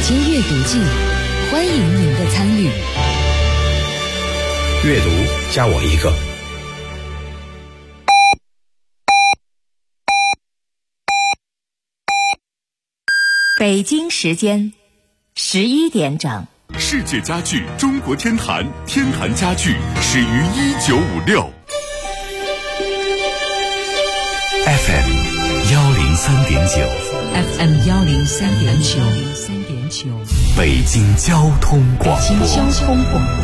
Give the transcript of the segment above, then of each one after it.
间阅读季，欢迎您的参与。 阅读加我一个。 北京时间11点整。 世界家具中国天坛，天坛家具始于1956。 FM 103.9 FM 103.9 北京交通广播。 北京交通广播。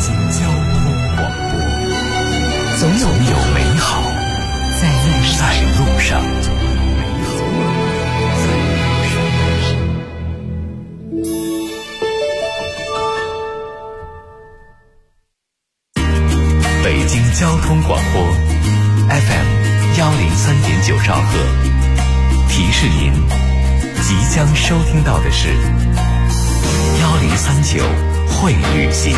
总有美好在路上。北京交通广播 FM 103.9兆赫，提示您即将收听到的是1039会旅行。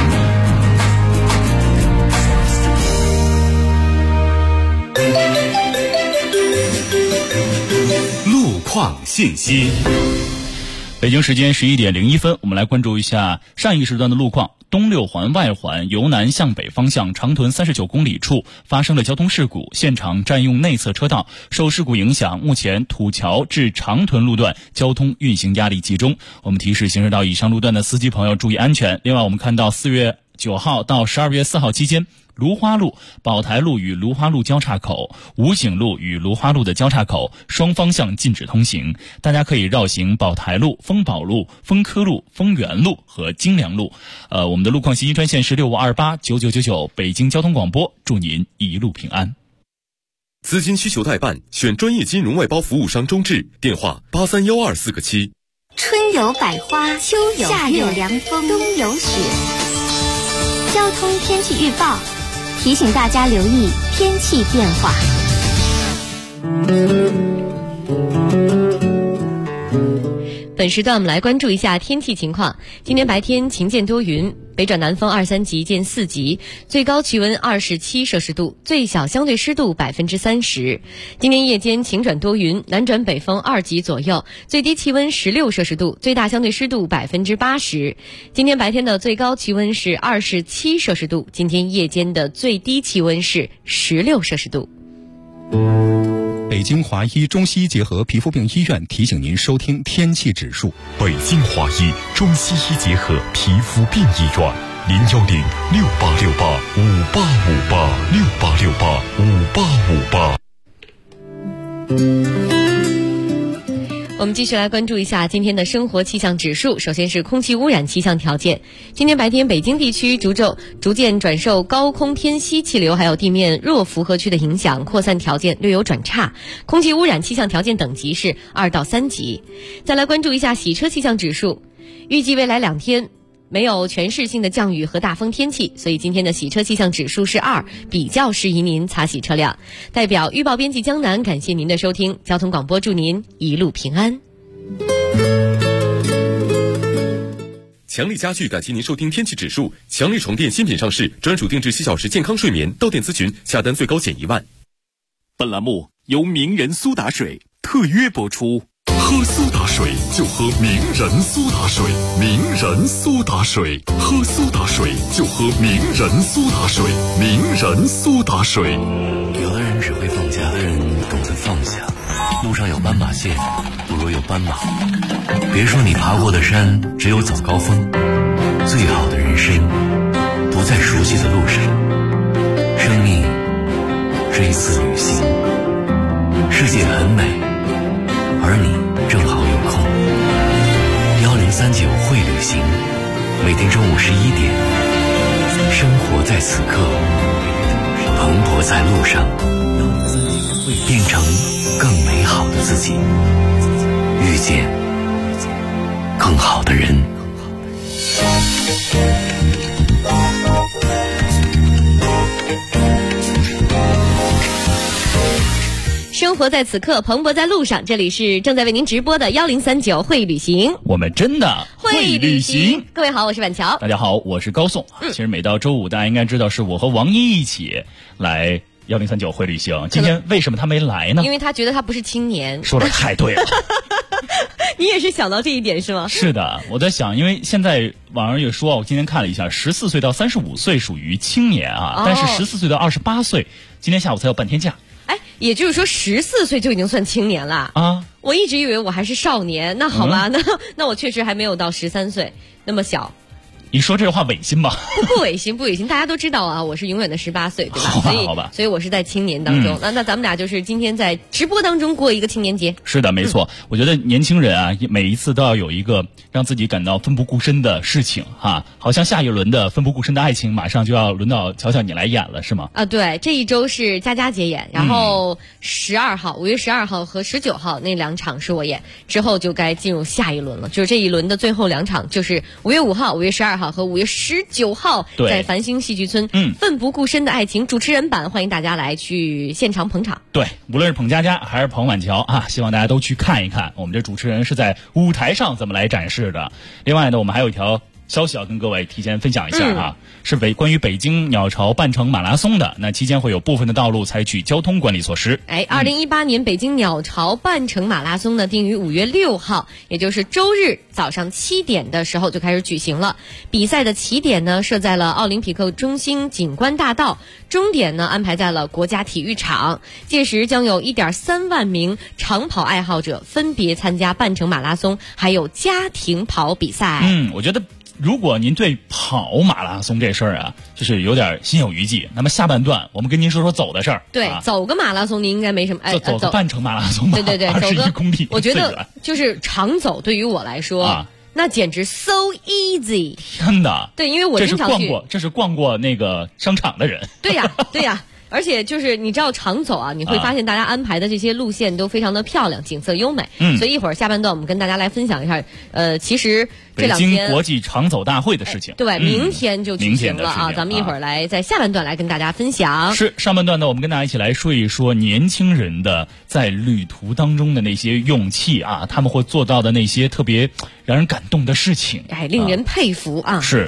路况信息。 北京时间11点01分，我们来关注一下上一个时段的路况。东六环外环由南向北方向长屯39公里处发生了交通事故，现场占用内侧车道，受事故影响，目前土桥至长屯路段交通运行压力集中。我们提示行驶到以上路段的司机朋友注意安全。另外，我们看到4月9号到12月4号期间，芦花路、宝台路与芦花路交叉口、武警路与芦花路的交叉口双方向禁止通行，大家可以绕行宝台路、丰宝路、丰科路、丰源路和京良路。我们的路况信息专线是65289999，北京交通广播，祝您一路平安。 资金需求代办，选专业金融外包服务商中智，电话831247个7。 春有百花，秋有夏有凉风，冬有雪。交通天气预报提醒大家留意天气变化。 本时段我们来关注一下天气情况。今天白天晴间多云，北转南风2、3级见4级，最高气温27摄氏度，最小相对湿度30%。今天夜间晴转多云，南转北风2级左右，最低气温16摄氏度，最大相对湿度80%。今天白天的最高气温是27摄氏度，今天夜间的最低气温是16摄氏度。 北京华医中西医结合皮肤病医院提醒您收听天气指数。 北京华医中西医结合皮肤病医院，6868585858，685858。 我们继续来关注一下今天的生活气象指数。首先是空气污染气象条件。今天白天北京地区逐渐转受高空偏西气流还有地面弱负荷区的影响，扩散条件略有转差，空气污染气象条件等级是2到3级。再来关注一下洗车气象指数。预计未来2天没有全市性的降雨和大风天气，所以今天的洗车气象指数是2，比较适宜您擦洗车辆。代表预报编辑江南感谢您的收听，交通广播祝您一路平安。 强力家具感谢您收听天气指数。强力床垫新品上市，专属定制7小时健康睡眠，到店咨询，下单最高减1万。 本栏目由名人苏打水特约播出。 喝苏打水就喝名人苏打水，名人苏打水，喝苏打水就喝名人苏打水，名人苏打水。 有的人只会放假，有的人懂得放下。路上有斑马线，不如有斑马。别说你爬过的山只有早高峰，最好的人生不在熟悉的路上。生命是一次旅行，世界很美，而你正好有空。1039会旅行，每天中午11点，生活在此刻，蓬勃在路上，变成更美好的自己，遇见更好的人。 生活在此刻，蓬勃在路上。这里是正在为您直播的1039会旅行， 我们真的会旅行。 各位好，我是板桥。 大家好，我是高颂。其实每到周五，大家应该知道是我和王一一起来1039会旅行。今天为什么他没来呢？ 因为他觉得他不是青年。 说的太对了。 你也是想到这一点是吗？ 是的，我在想，因为现在网上也说，我今天看了一下，14岁到35岁属于青年啊，但是14岁到28岁，今天下午才有半天假。 哎，也就是说14岁就已经算青年了啊！ 我一直以为我还是少年，那好吧，那我确实还没有到13岁那么小。 你说这话违心吧？ 不违心，不违心。大家都知道啊，我是永远的18岁，对吧？ 好吧。 所以我是在青年当中。那咱们俩就是今天在直播当中过一个青年节。 是的，没错。我觉得年轻人啊，每一次都要有一个让自己感到奋不顾身的事情哈。好像下一轮的奋不顾身的爱情马上就要轮到乔乔你来演了，是吗？ 啊，对，这一周是佳佳姐演，然后5月12号和19号那2场是我演，之后就该进入下一轮了。就是这一轮的最后2场，就是5月5号、5月12号和5月19号在繁星戏剧村奋不顾身的爱情主持人版，欢迎大家来去现场捧场。 对，无论是捧佳佳还是捧婉乔啊，希望大家都去看一看我们这主持人是在舞台上怎么来展示的。另外呢，我们还有一条消息要跟各位提前分享一下啊，是关于北京鸟巢半程马拉松的。那期间会有部分的道路采取交通管理措施。 2018年北京鸟巢半程马拉松呢，定于5月6号，也就是周日早上7点的时候就开始举行了。比赛的起点呢设在了奥林匹克中心景观大道，终点呢安排在了国家体育场。届时将有1.3万名长跑爱好者分别参加半程马拉松，还有家庭跑比赛。 我觉得如果您对跑马拉松这事儿啊，就是有点心有余悸，那么下半段我们跟您说说走的事儿。 对，走个马拉松您应该没什么。 走个半程马拉松吧。 对 ，21公里。 我觉得就是长走对于我来说，那简直 so easy。 真的。 对，因为我经常这是逛过那个商场的人。 对呀。而且就是你知道长走啊，你会发现大家安排的这些路线都非常的漂亮，景色优美。所以一会儿下半段我们跟大家来分享一下，其实这2天北京国际长走大会的事情。 对，明天就举行了啊，咱们一会儿来在下半段来跟大家分享。 是上半段呢，我们跟大家一起来说一说年轻人的在旅途当中的那些勇气啊，他们会做到的那些特别让人感动的事情， 令人佩服啊。 是。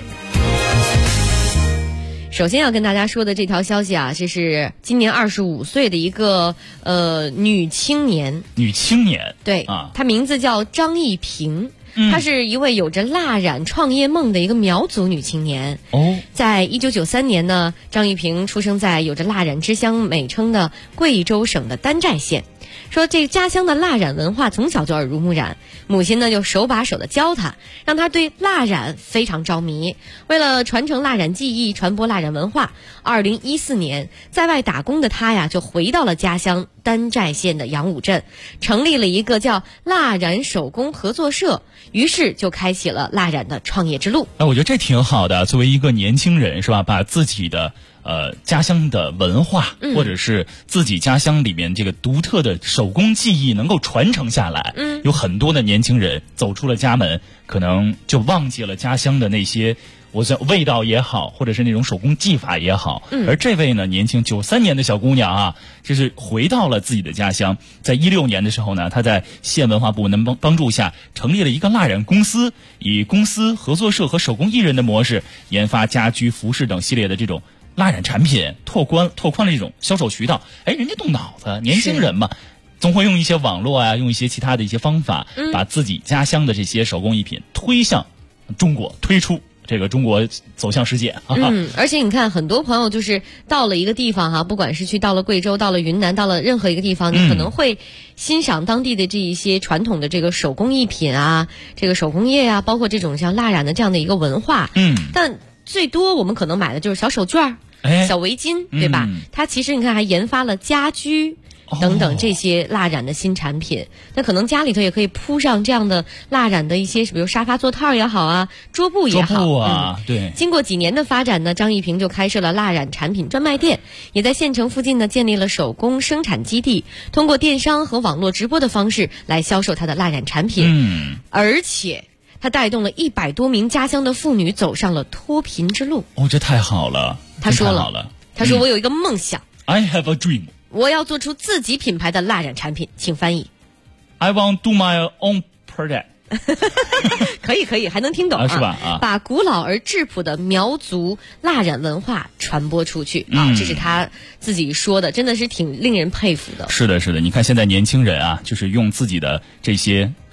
首先要跟大家说的这条消息啊，这是今年25岁的一个女青年。 对啊，她名字叫张艺平。她是一位有着蜡染创业梦的一个苗族女青年。在1993年呢，张艺平出生在有着蜡染之乡美称的贵州省的丹寨县。说这家乡的蜡染文化从小就耳濡目染，母亲呢就手把手的教他，让他对蜡染非常着迷。为了传承蜡染技艺，传播蜡染文化，2014年在外打工的他呀，就回到了家乡丹寨县的杨武镇，成立了一个叫蜡染手工合作社，于是就开启了蜡染的创业之路。 我觉得这挺好的，作为一个年轻人是吧，把自己的家乡的文化，或者是自己家乡里面这个独特的手工技艺能够传承下来。有很多的年轻人走出了家门，可能就忘记了家乡的那些味道也好，或者是那种手工技法也好。而这位呢，年轻93年的小姑娘啊，就是回到了自己的家乡。在16年的时候呢，她在县文化部门帮助下成立了一个蜡染公司，以公司合作社和手工艺人的模式，研发家居、服饰等系列的这种蜡染产品，拓宽了这种销售渠道。人家动脑子，年轻人嘛，总会用一些网络啊，用一些其他的一些方法，把自己家乡的这些手工艺品推向中国，推出这个中国走向世界。 而且你看，很多朋友就是到了一个地方哈，不管是到了贵州，到了云南，到了任何一个地方，你可能会欣赏当地的这一些传统的这个手工艺品啊，这个手工业啊，包括这种像蜡染的这样的一个文化。但最多我们可能买的就是小手绢、小围巾，对吧？它其实你看还研发了家居等等这些蜡染的新产品。那可能家里头也可以铺上这样的蜡染的一些，比如沙发座套也好啊，桌布也好。 对。 经过几年的发展呢，张艺平就开设了蜡染产品专卖店，也在县城附近呢建立了手工生产基地，通过电商和网络直播的方式来销售他的蜡染产品。而且他带动了100多名家乡的妇女走上了脱贫之路。 这太好了。 他说我有一个梦想。 I have a dream。 我要做出自己品牌的蜡染产品，请翻译。 I want to do my own product。 可以，还能听懂是吧？ 把古老而质朴的苗族蜡染文化传播出去这是他自己说的，真的是挺令人佩服的。 是的，你看现在年轻人啊，就是用自己的这些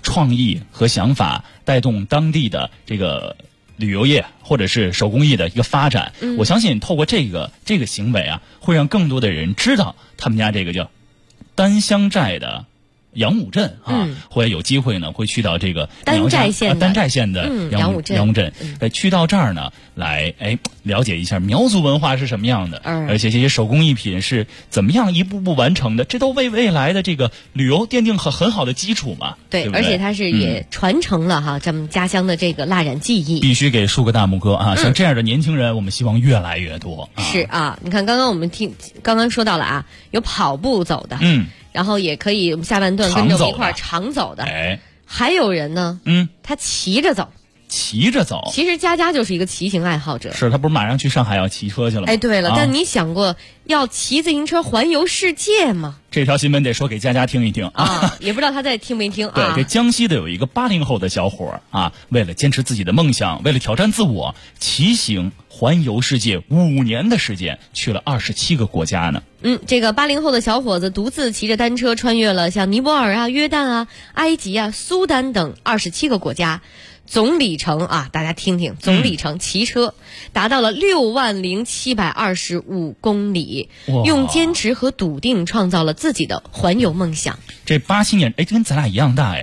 创意和想法，带动当地的这个旅游业或者是手工艺的一个发展。我相信透过这个行为啊，会让更多的人知道他们家这个叫丹乡寨的杨武镇啊，会有机会呢，会去到这个丹寨县的杨武镇，去到这儿呢，来了解一下苗族文化是什么样的，而且这些手工艺品是怎么样一步步完成的，这都为未来的这个旅游奠定很好的基础嘛。对， 而且它是也传承了哈咱们家乡的这个蜡染技艺， 必须给竖个大拇哥啊！像这样的年轻人，我们希望越来越多。 是啊，你看刚刚说到了啊，有跑步走的，然后也可以下半段跟着我们一块儿长走的，还有人呢，他骑着走。 骑着走， 其实佳佳就是一个骑行爱好者。 是他不是马上去上海要骑车去了吗？ 对了，但你想过要骑自行车环游世界吗？ 这条新闻得说给佳佳听一听啊， 也不知道他在听没听啊。 对，这江西的有一个80后的小伙啊，为了坚持自己的梦想，为了挑战自我，骑行环游世界5年的时间，去了27个国家呢。 这个80后的小伙子独自骑着单车穿越了像尼泊尔啊、约旦啊、埃及啊、苏丹等27个国家。总里程啊，大家听听，总里程骑车达到了60725公里，用坚持和笃定创造了自己的环游梦想。 这87年，这跟咱俩一样大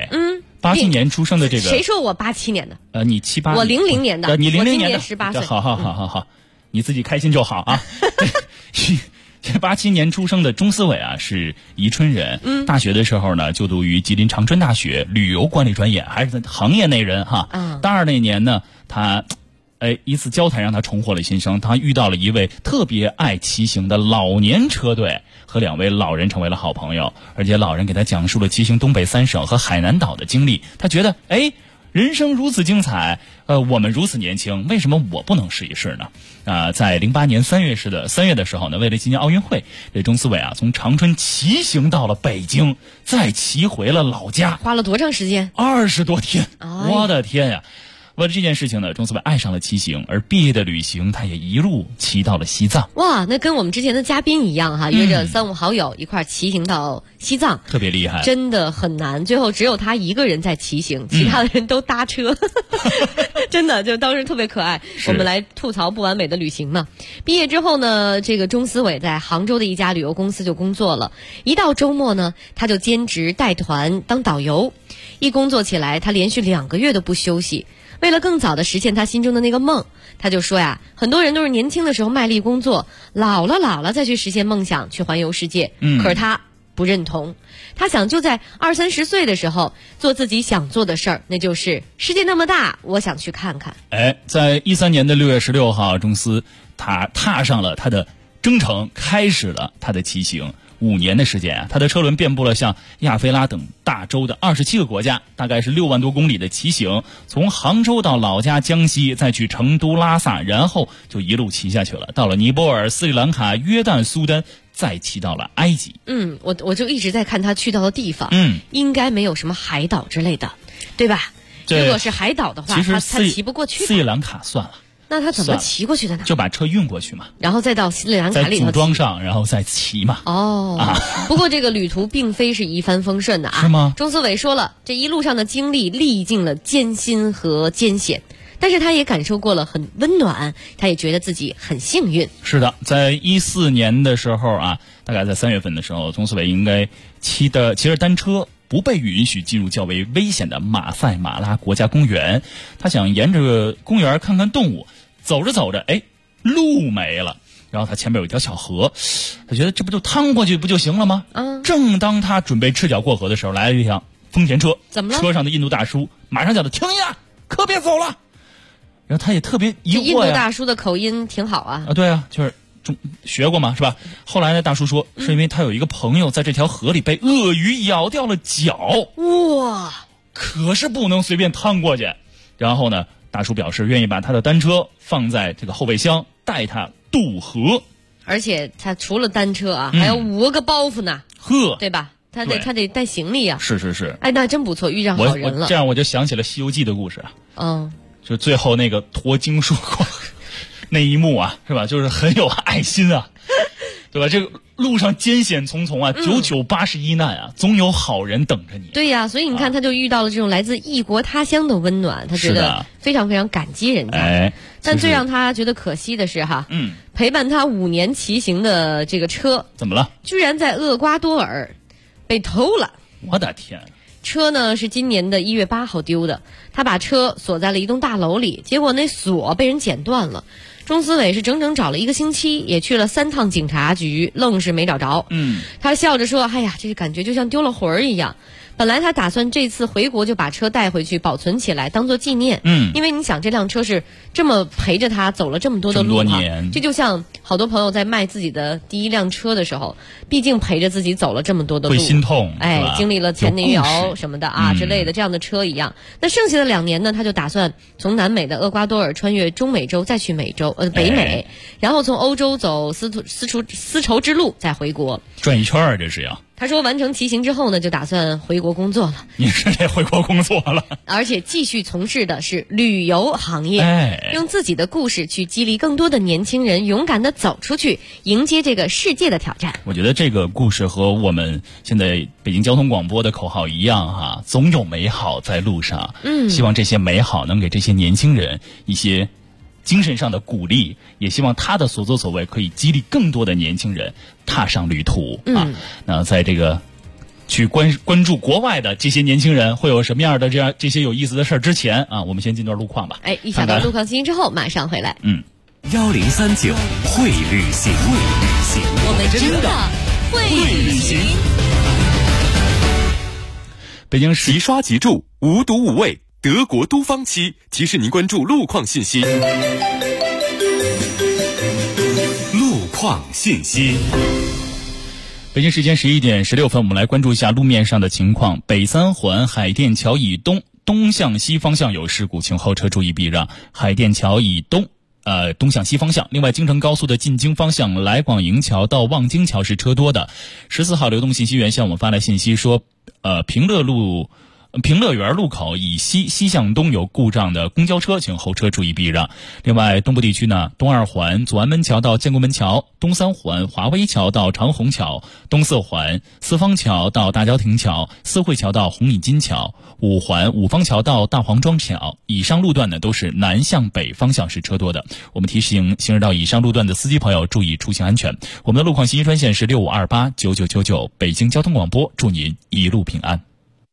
87年出生的这个， 谁说我87年的？ 你78， 我00年的， 你00年的 ，18岁。 好，你自己开心就好啊。这87年出生的钟思伟啊，是宜春人。大学的时候呢，就读于吉林长春大学旅游管理专业，还是行业内人哈。大二那年呢，他一次交谈让他重获了新生，他遇到了一位特别爱骑行的老年车队，和2位老人成为了好朋友，而且老人给他讲述了骑行东北3省和海南岛的经历。他觉得人生如此精彩，我们如此年轻，为什么我不能试一试呢？在08年3月的时候呢，为了纪念奥运会，这钟思伟啊从长春骑行到了北京，再骑回了老家， 花了多长时间 ？20多天，我的天呀！为了这件事情呢，钟思伟爱上了骑行，而毕业的旅行他也一路骑到了西藏。 哇，那跟我们之前的嘉宾一样哈，约着3、5好友一块骑行到西藏， 特别厉害， 真的很难。最后只有他一个人在骑行，其他的人都搭车，真的就当时特别可爱。我们来吐槽不完美的旅行嘛。毕业之后呢，这个钟思伟在杭州的一家旅游公司就工作了，一到周末呢，他就兼职带团当导游。一工作起来，他连续2个月都不休息。为了更早的实现他心中的那个梦，他就说呀，很多人都是年轻的时候卖力工作，老了再去实现梦想，去环游世界。可是他不认同，他想就在20-30岁的时候做自己想做的事儿，那就是世界那么大，我想去看看。 在13年的6月16号，钟思他踏上了他的征程，开始了他的骑行。5年的时间啊，他的车轮遍布了像亚非拉等大洲的27个国家，大概是6万多公里的骑行，从杭州到老家江西，再去成都、拉萨，然后就一路骑下去了，到了尼泊尔、斯里兰卡、约旦、苏丹，再骑到了埃及。 我就一直在看他去到的地方，应该没有什么海岛之类的，对吧？如果是海岛的话，他骑不过去。 斯里兰卡算了。 那他怎么骑过去的呢？ 就把车运过去嘛， 然后再到斯里兰卡里头再组装上，然后再骑嘛。 不过这个旅途并非是一帆风顺的啊。 是吗？ 钟思伟说了，这一路上的经历历尽了艰辛和艰险，但是他也感受过了很温暖，他也觉得自己很幸运。 是的，在14年的时候啊，大概在3月份的时候，钟思伟应该骑着单车，不被允许进入较为危险的马赛马拉国家公园。他想沿着公园看看动物，走着走着，路没了，然后他前面有一条小河，他觉得这不就趟过去不就行了吗？正当他准备赤脚过河的时候，来了一辆丰田车。 怎么了？ 车上的印度大叔马上叫他停一下，可别走了。然后他也特别疑惑呀， 印度大叔的口音挺好啊。 对啊，就是学过嘛，是吧？后来呢，大叔说是因为他有一个朋友在这条河里被鳄鱼咬掉了脚， 哇！ 可是不能随便趟过去。然后呢，大叔表示愿意把他的单车放在这个后备箱，带他渡河。 而且他除了单车啊，还有5个包袱呢，对吧？他得带行李啊。 是。 那真不错，遇上好人了。 这样我就想起了《西游记》的故事啊。就最后那个驮经书那一幕啊，是吧？就是很有爱心啊。 对吧？这个路上艰险匆匆啊，9981难啊，总有好人等着你。 对呀，所以你看，他就遇到了这种来自异国他乡的温暖，他觉得非常非常感激人家。但最让他觉得可惜的是哈，陪伴他5年骑行的这个车怎么了？ 居然在厄瓜多尔被偷了！ 我的天！ 车呢是今年的1月8号丢的，他把车锁在了一栋大楼里，结果那锁被人剪断了。中司委是整整找了1个星期，也去了3趟警察局，愣是没找着。他笑着说：“哎呀，这感觉就像丢了魂儿一样。”本来他打算这次回国就把车带回去保存起来，当做纪念。因为你想，这辆车是这么陪着他走了这么多的路哈，这就像好多朋友在卖自己的第一辆车的时候，毕竟陪着自己走了这么多的路， 会心痛， 经历了前女友什么的啊之类的这样的车一样。那剩下的2年呢，他就打算从南美的厄瓜多尔穿越中美洲，再去北美，然后从欧洲走丝绸之路再回国， 转一圈儿，这是要。 他说完成骑行之后呢，就打算回国工作了。 你是得回国工作了， 而且继续从事的是旅游行业，用自己的故事去激励更多的年轻人勇敢地走出去，迎接这个世界的挑战。 我觉得这个故事和我们现在北京交通广播的口号一样哈，总有美好在路上。希望这些美好能给这些年轻人一些精神上的鼓励，也希望他的所作所为可以激励更多的年轻人踏上旅途啊。那在这个去关注国外的这些年轻人会有什么样的这些有意思的事儿之前啊，我们先进段路况吧。 一小段路况信息之后马上回来。 1039会旅行， 我们真的会旅行。 北京市即刷即住，无毒无味，德国都方漆提示您关注路况信息。 路况信息。 北京时间11点16分，我们来关注一下路面上的情况。北三环海淀桥以东向西方向有事故，请后车注意避让。海淀桥以东向西方向。另外，京承高速的进京方向来广营桥到望京桥是车多的。14号流动信息员向我们发来信息说，平乐园路口以西向东有故障的公交车，请后车注意避让。另外，东部地区呢，东2环左安门桥到建国门桥，东3环华威桥到长虹桥，东4环四方桥到大郊亭桥，四惠桥到红领巾桥，5环五方桥到大黄庄桥。以上路段呢都是南向北方向是车多的。我们提醒行驶到以上路段的司机朋友注意出行安全。我们的路况信息专线是65289999，北京交通广播，祝您一路平安。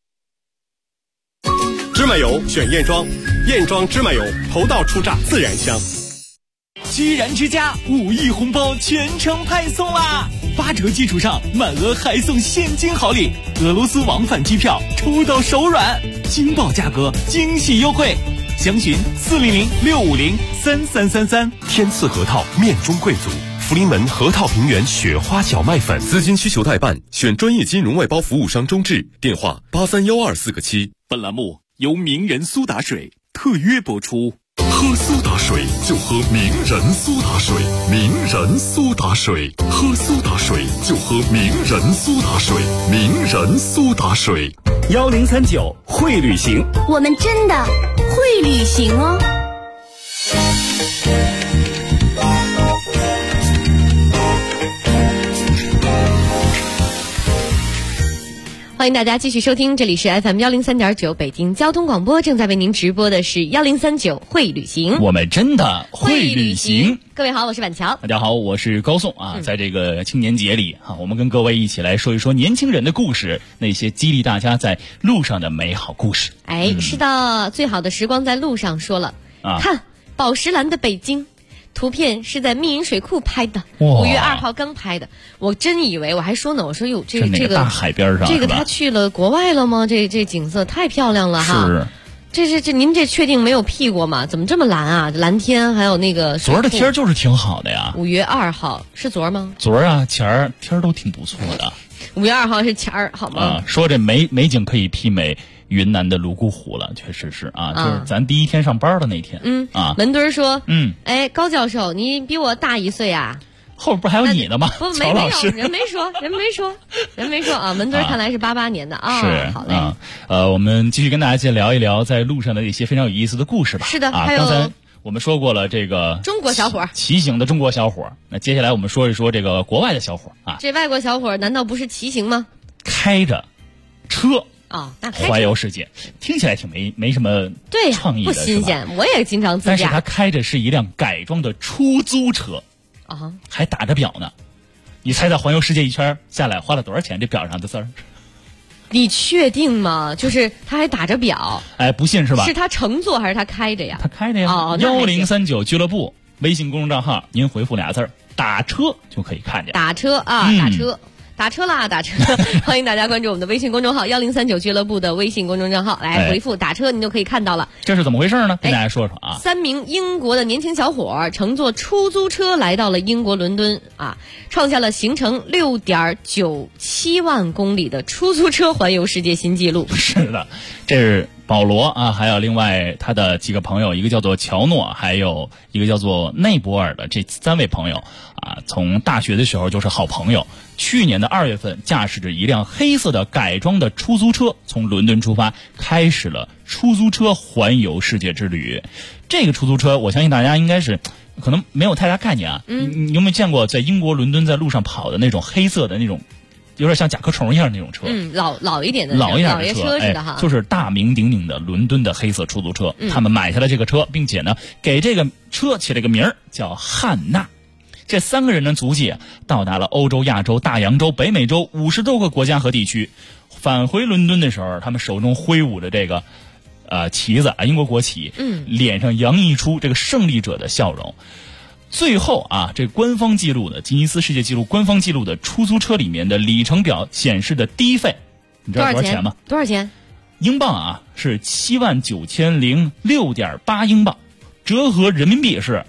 芝麻油选燕庄，燕庄芝麻油头道出榨自然香。 居然之家5亿红包全程派送啦！8折基础上满额还送现金好礼，俄罗斯往返机票抽到手软，惊爆价格，惊喜优惠，详询400-650-3333。 天赐核桃面中贵族，福临门核桃平原雪花小麦粉。 资金需求代办，选专业金融外包服务商中智，电话831247个7。 本栏目由名人苏打水特约播出。 喝苏打水就喝名人苏打水，名人苏打水，喝苏打水就喝名人苏打水，名人苏打水。 1039会旅行， 我们真的会旅行哦。 欢迎大家继续收听，这里是 FM 103.9北京交通广播，正在为您直播的是1039会旅行， 我们真的会旅行。 各位好，我是板桥。 大家好，我是高颂啊。在这个青年节里啊，我们跟各位一起来说一说年轻人的故事，那些激励大家在路上的美好故事。 是的，最好的时光在路上说了看宝石蓝的北京。图片是在密云水库拍的，5月2号刚拍的。我真以为，我还说呢，我说哟，这个大海边上， 这个他去了国外了吗？这景色太漂亮了哈！ 是， 这您这确定没有 P 过吗？怎么这么蓝啊？蓝天还有那个昨儿的天就是挺好的呀。 5月2号是昨儿吗？ 昨儿啊，前儿天都挺不错的。 5月2号是前儿好吗？ 说这美景可以媲美云南的泸沽湖了，确实是啊，就是咱第一天上班的那天。 门墩说，高教授，你比我大1岁啊。 后边不还有你呢吗？ 不，没有，人没说啊。门墩看来是88年的啊。 是， 好嘞。 我们继续跟大家再聊一聊在路上的一些非常有意思的故事吧。 是的， 刚才我们说过了这个中国小伙骑行的中国小伙，那接下来我们说一说这个国外的小伙啊。 这外国小伙难道不是骑行吗？ 开着车那环游世界，听起来挺没什么创意的， 不新鲜。我也经常自驾， 但是他开着是一辆改装的出租车还打着表呢。你猜他环游世界一圈下来花了多少钱？这表上的字儿。 你确定吗？就是他还打着表？ 哎，不信是吧？ 是他乘坐还是他开着呀？ 他开着呀。1039俱乐部微信公众账号，您回复俩字儿“打车”就可以看见。 打车啊，打车。打车啦，打车！欢迎大家关注我们的微信公众号1039俱乐部的微信公众账号，来回复打车，您就可以看到了。 这是怎么回事呢？跟大家说说啊。 3名英国的年轻小伙乘坐出租车来到了英国伦敦创下了行程6.97万公里的出租车环游世界新纪录。 是的，这是保罗还有另外他的几个朋友，一个叫做乔诺，还有一个叫做内博尔的这3位朋友从大学的时候就是好朋友。去年的2月份，驾驶着一辆黑色的改装的出租车从伦敦出发，开始了出租车环游世界之旅。这个出租车我相信大家应该是可能没有太大概念啊。你有没有见过在英国伦敦在路上跑的那种黑色的那种有点像甲壳虫一样的那种车？ 老一点的老爷车似的哈， 就是大名鼎鼎的伦敦的黑色出租车。他们买下了这个车，并且呢给这个车起了个名儿叫汉娜。这3个人的足迹到达了欧洲、亚洲、大洋洲、北美洲50多个国家和地区。返回伦敦的时候，他们手中挥舞着这个旗子英国国旗，脸上洋溢出这个胜利者的笑容。最后这官方记录的吉尼斯世界纪录官方记录的出租车里面的里程表显示的低费，你知道多少钱吗？ 多少钱？ 英镑是79006.8英镑，折合人民币是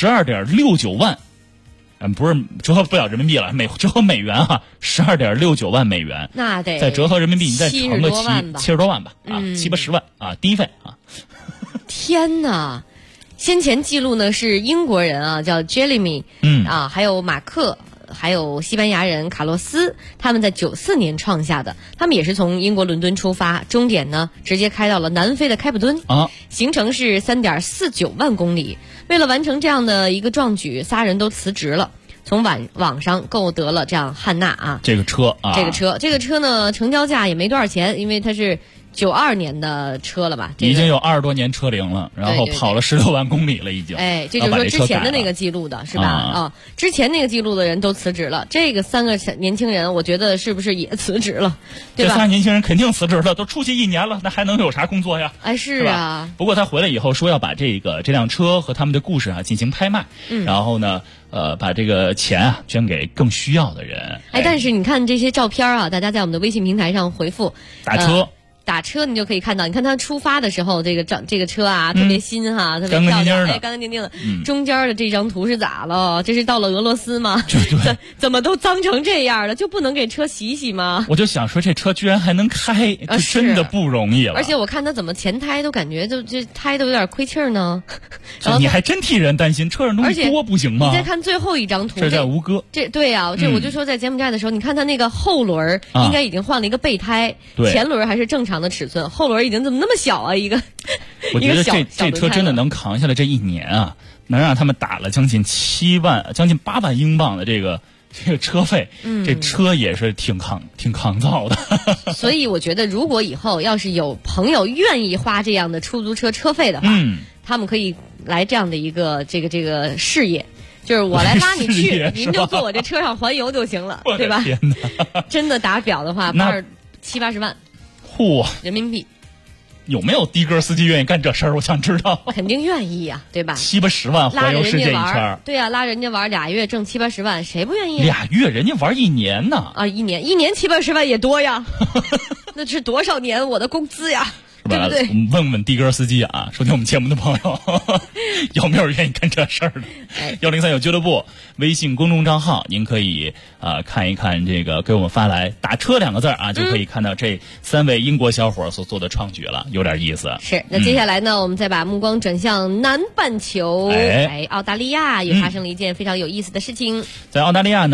12.69万。不是折合不了人民币了，折合美元12.69万美元， 那得再折合人民币，你再乘个70多万吧，70-80万低费天哪！先前记录呢是英国人叫 Jeremy， 还有马克，还有西班牙人卡洛斯，他们在94年创下的。他们也是从英国伦敦出发，终点呢直接开到了南非的开普敦行程是3.49万公里。为了完成这样的一个壮举，3人都辞职了，从网上购得了这样汉娜这个车这个车呢成交价也没多少钱，因为它是92年的车了吧， 已经有20多年车龄了，然后跑了16万公里了已经。 这就是说之前的那个记录的是吧？之前那个记录的人都辞职了，这个3个年轻人我觉得是不是也辞职了，对吧？ 这3个年轻人肯定辞职了，都出去1年了，那还能有啥工作呀？ 是啊。 不过他回来以后说要把这辆车和他们的故事进行拍卖，然后呢把这个钱捐给更需要的人。 但是你看这些照片大家在我们的微信平台上回复打车你就可以看到，你看他出发的时候这个车特别新特别漂亮，干干净净的。中间的这张图是咋了？这是到了俄罗斯吗？怎么都脏成这样了，就不能给车洗洗吗？ 我就想说这车居然还能开，这真的不容易了。 而且我看他怎么前胎都感觉这胎都有点亏气儿呢。 你还真替人担心，车上东西多不行吗？ 你再看最后一张图， 这叫吴哥。 对呀，我就说在柬埔寨的时候，你看他那个后轮应该已经换了一个备胎，前轮还是正常的尺寸，后轮已经怎么那么小一个？ 我觉得这车真的能扛下来这1年能让他们打了将近8万英镑的这个车费，这车也是挺抗造的。 所以我觉得，如果以后要是有朋友愿意花这样的出租车车费的话，他们可以来这样的一个这个事业。就是我来拉你去，您就坐我这车上环游就行了，对吧？真的打表的话，70-80万，人民币。 有没有的哥司机愿意干这事儿？我想知道。 肯定愿意对吧 ？70-80万环游世界一圈。 对拉人家玩2月挣70-80万，谁不愿意 ？2月人家玩1年呢。 一年70-80万也多呀，那是多少年我的工资呀？对不对？ 我们问问的哥司机收听我们节目的朋友有没有愿意干这事儿的？1039俱乐部微信公众账号，您可以看一看这个，给我们发来打车2个字就可以看到这3位英国小伙所做的创举了，有点意思。 是。那接下来呢，我们再把目光转向南半球，澳大利亚也发生了一件非常有意思的事情。 在澳大利亚呢，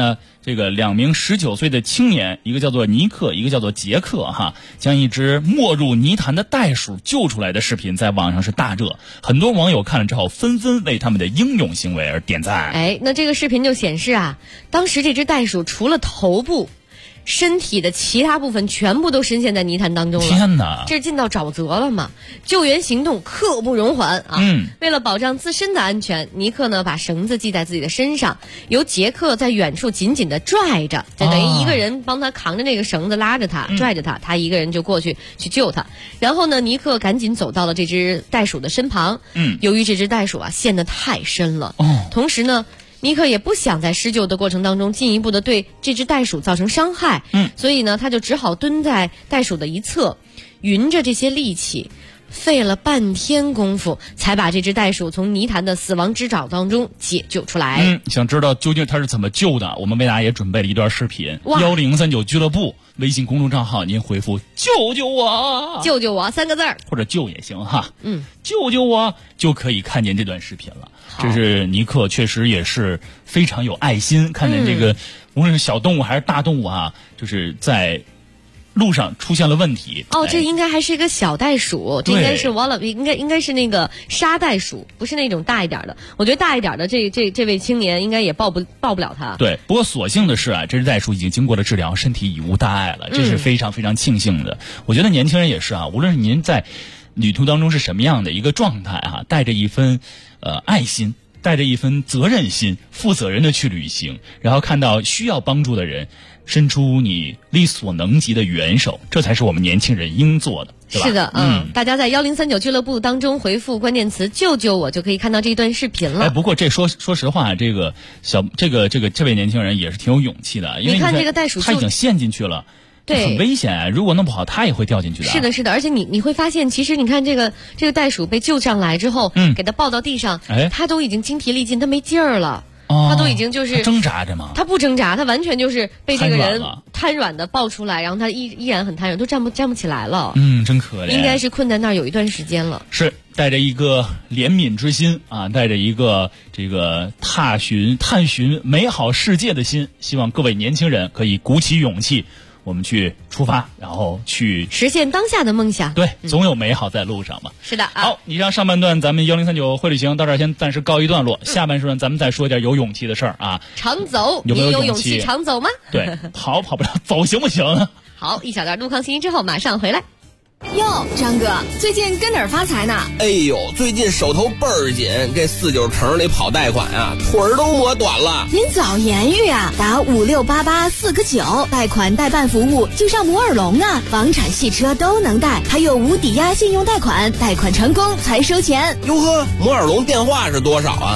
这个2名19岁的青年，一个叫做尼克，一个叫做杰克将一只没入泥潭的袋鼠救出来的视频在网上是大热，很多网友看了之后纷纷为他们的英勇行为而点赞。 那这个视频就显示当时这只袋鼠除了头部，身体的其他部分全部都深陷在泥潭当中了。 天哪， 这是尽到沼泽了嘛？救援行动刻不容缓为了保障自身的安全，尼克呢把绳子系在自己的身上，由杰克在远处紧紧的拽着，就等于一个人帮他扛着那个绳子拉着他，拽着他，他一个人就过去救他。然后呢，尼克赶紧走到了这只袋鼠的身旁。由于这只袋鼠陷得太深了，同时呢，尼克也不想在施救的过程当中进一步的对这只袋鼠造成伤害，所以呢，他就只好蹲在袋鼠的一侧，匀着这些力气，费了半天功夫才把这只袋鼠从泥潭的死亡之沼当中解救出来。 想知道究竟他是怎么救的，我们为大家也准备了一段视频。1039俱乐部微信公众账号，您回复救救我， 救救我3个字， 或者救也行救救我，就可以看见这段视频了。这是尼克确实也是非常有爱心，看见这个无论是小动物还是大动物就是在路上出现了问题。 这应该还是一个小袋鼠，这应该是应该是那个沙袋鼠，不是那种大一点的。我觉得大一点的这位青年应该也抱不了他。 对，不过所幸的是这只袋鼠已经经过了治疗，身体已无大碍了，这是非常非常庆幸的。我觉得年轻人也是无论是您在旅途当中是什么样的一个状态带着一份爱心，带着一份责任心，负责任的去旅行，然后看到需要帮助的人，伸出你力所能及的援手，这才是我们年轻人应做的，对吧？ 是的，大家在1039俱乐部当中回复关键词救救我，就可以看到这段视频了。 不过这说实话，这位年轻人也是挺有勇气的，因为你看这个袋鼠他已经陷进去了。 对， 很危险，如果弄不好他也会掉进去的。 是的，而且你会发现，其实你看这个袋鼠被救上来之后，给它抱到地上，它都已经精疲力尽，它没劲儿了。他都已经就是挣扎着嘛， 他不挣扎，他完全就是被这个人瘫软的抱出来，然后他依然很瘫软，都站不起来了。 真可怜， 应该是困在那儿有一段时间了。 是带着一个怜悯之心带着一个这个探寻美好世界的心，希望各位年轻人可以鼓起勇气。我们去出发，然后去实现当下的梦想。 对，总有美好在路上嘛。 是的。 好，以上上半段咱们1039会旅行到这儿先暂时告一段落，下半段咱们再说点有勇气的事儿常走， 有没有勇气常走吗？ 对，跑不了，走行不行呢？ 好，一小段路况信息之后马上回来。 哟，张哥，最近跟哪儿发财呢？ 哎呦，最近手头倍儿紧，这49城里跑贷款腿儿都磨短了。 您早言语打5688-4个9，贷款代办服务就上摩尔龙房产系车都能贷，还有无抵押信用贷款，贷款成功才收钱。 哟呵，摩尔龙电话是多少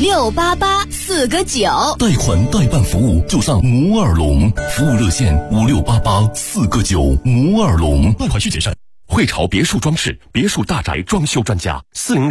？5688-4个9， 贷款代办服务就上摩尔龙，服务热线5688-4个9，摩尔龙，贷款需谨慎。 汇潮别墅装饰，别墅大宅装修专家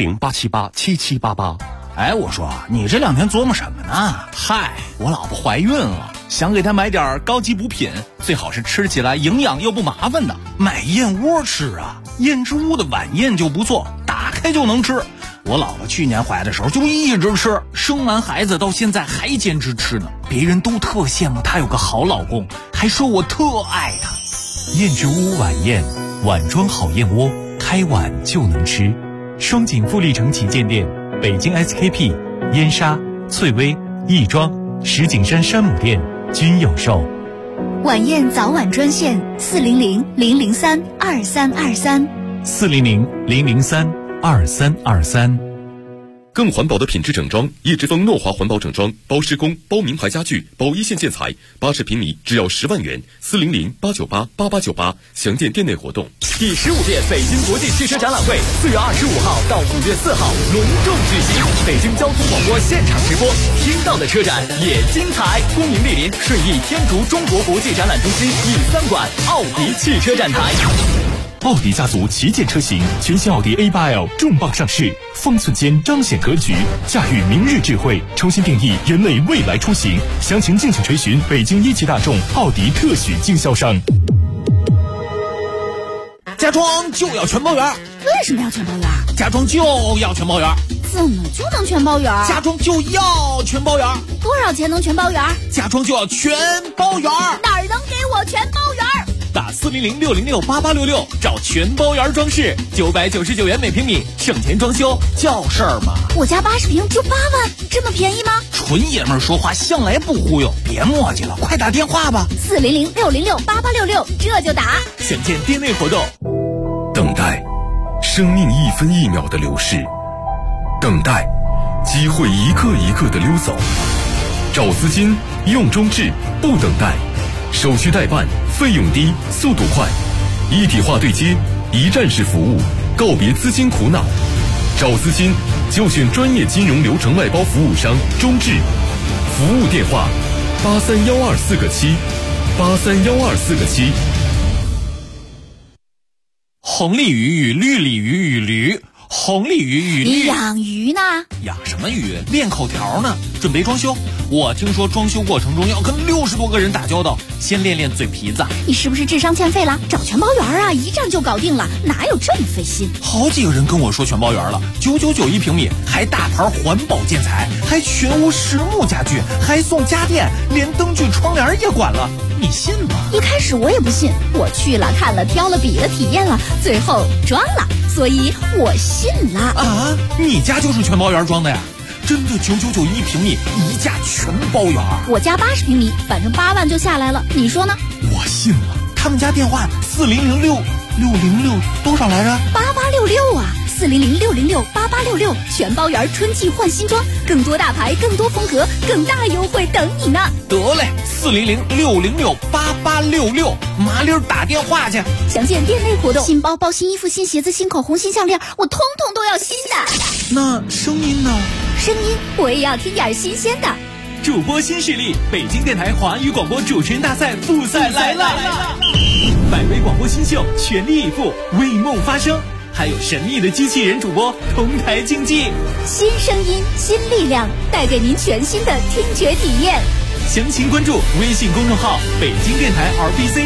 ，400-878-7788。 哎，我说你这2天琢磨什么呢？ 嗨，我老婆怀孕了，想给她买点高级补品，最好是吃起来营养又不麻烦的。 买燕窝吃燕之屋的晚宴就不错，打开就能吃。我老婆去年怀的时候就一直吃，生完孩子到现在还坚持吃呢。别人都特羡慕她有个好老公，还说我特爱她。 燕之屋晚宴，碗装好燕窝，开碗就能吃。双井富力城旗舰店、北京 SKP、燕莎、翠微、亦庄、石景山山姆店均有售。 晚宴早晚专线400-003-2323 400-003-2323。 更环保的品质整装，叶之峰诺华环保整装，包施工、包名牌家具、包一线建材，80平米只要10万元。400-898-8898，详见店内活动。 第15届北京国际汽车展览会4月25号到5月4号隆重举行，北京交通广播现场直播，听到的车展也精彩。恭迎莅临顺义天竺中国国际展览中心E3馆奥迪汽车展台。 奥迪家族旗舰车型，全新奥迪 A8L 重磅上市，方寸间彰显格局，驾驭明日智慧，重新定义人类未来出行。详情敬请垂询北京一汽大众奥迪特许经销商。 家装就要全包圆。 为什么要全包圆？ 家装就要全包圆。 怎么就能全包圆？ 家装就要全包圆。 多少钱能全包圆？ 家装就要全包圆。 哪儿能给我全包圆？ 打400-606-8866找全包圆装饰，999元每平米，省钱装修叫事儿嘛。 我家80平就8万，这么便宜吗？ 纯爷们儿说话向来不忽悠，别磨叽了，快打电话吧。 400-606-8866，这就打。 详见店内活动。 等待，生命一分一秒的流逝；等待，机会一个一个的溜走。找资金，用中置，不等待。手续代办，费用低，速度快，一体化对接，一站式服务，告别资金苦恼。找资金就选专业金融流程外包服务商中置，服务电话83-124-7，83-124-7。 红鲤鱼与绿鲤鱼与驴，红鲤鱼与绿。 你养鱼呢？ 养什么鱼？练口条呢，准备装修。我听说装修过程中要跟60多个人打交道，先练练嘴皮子。 你是不是智商欠费了？找全包圆啊，一站就搞定了，哪有这么费心？ 好几个人跟我说全包圆了，999一平米，还大牌环保建材，还全屋实木家具，还送家电，连灯具窗帘也管了，你信吗？ 一开始我也不信，我去了看了挑了比了体验了，最后装了，所以我信了。 啊，你家就是全包圆装的呀？真的999一平米，一价全包圆。 我家80平米，反正8万就下来了，你说呢？ 我信了。他们家电话40066多少来着 ？8866啊，400-606-8866，全包圆，春季换新装，更多大牌，更多风格，更大优惠等你呢。 得嘞，400-606-8866，麻溜打电话去。 详见店内活动。新包包、新衣服、新鞋子、新口红、新项链，我通通都要新的。 那声音呢？ 声音我也要听点新鲜的。 主播新势力，北京电台华语广播主持人大赛复赛来了！100位广播新秀全力以赴，为梦发声，还有神秘的机器人主播同台竞技。 新声音，新力量，带给您全新的听觉体验。 详情关注微信公众号北京电台 RBC。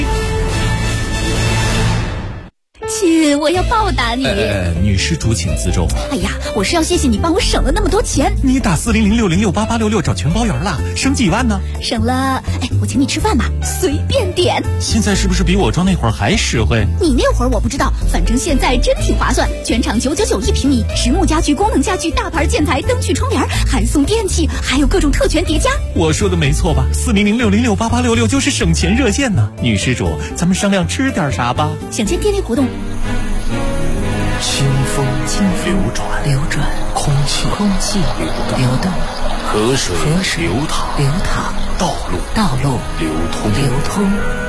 亲，我要报答你。 女施主请自重。 哎呀，我是要谢谢你帮我省了那么多钱。 你打400-606-8866找全包圆了，省几万呢？ 省了，我请你吃饭吧，随便点。 现在是不是比我装那会儿还实惠？ 你那会儿我不知道，反正现在真挺划算。全场999一平米，实木家具、功能家具、大牌建材、灯具、窗帘，还送电器，还有各种特权叠加。 我说的没错吧？400-606-8866就是省钱热线呢。女施主，咱们商量吃点啥吧？ 想见店内活动。 清风流转，空气流动，河水流淌，道路流通。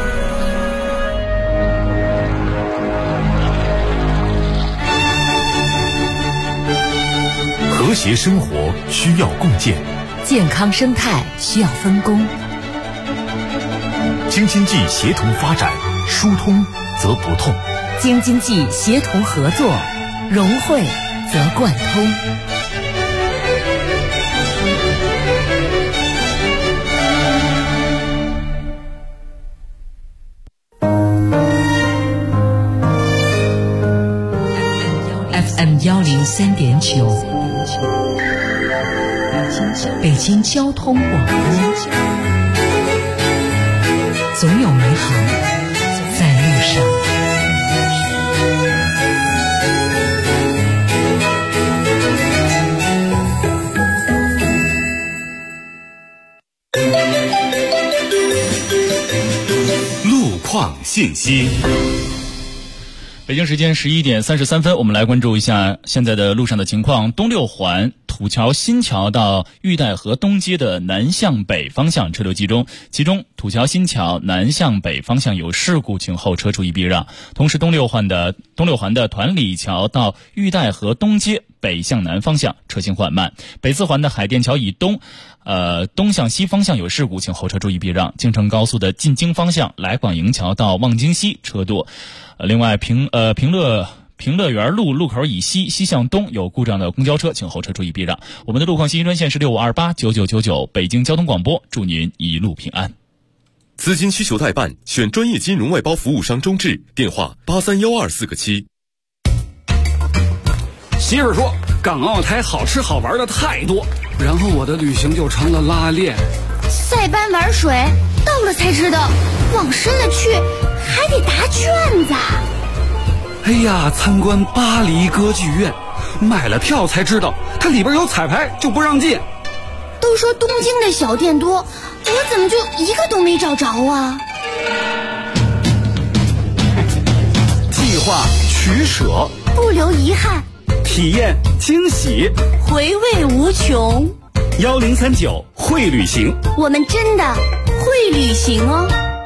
和谐生活需要共建， 健康生态需要分工。 京津冀协同发展，疏通则不痛。 京津冀协同合作，融汇则贯通。FM 103.9，北京交通广播，总有美好在路上。 路况信息。 北京时间11点33分，我们来关注一下现在的路上的情况。东六环土桥新桥到玉带河东街的南向北方向车流集中，其中土桥新桥南向北方向有事故，请后车注意避让。同时东六环的团里桥到玉带河东街北向南方向车行缓慢，北四环的海淀桥以东东向西方向有事故，请后车注意避让。京承高速的进京方向来广营桥到望京西车多。另外平乐园路路口以西向东有故障的公交车，请后车注意避让。我们的路况信息专线是65289999，北京交通广播，祝您一路平安。 资金需求代办，选专业金融外包服务商中置，电话83-124-7。 媳妇说港澳台好吃好玩的太多，然后我的旅行就成了拉练。 塞班玩水，到了才知道，往深了去还得答卷子。 哎呀，参观巴黎歌剧院，买了票才知道它里边有彩排，就不让进。 都说东京的小店多，我怎么就一个都没找着啊？ 计划取舍， 不留遗憾， 体验惊喜， 回味无穷。 1039会旅行， 我们真的会旅行哦。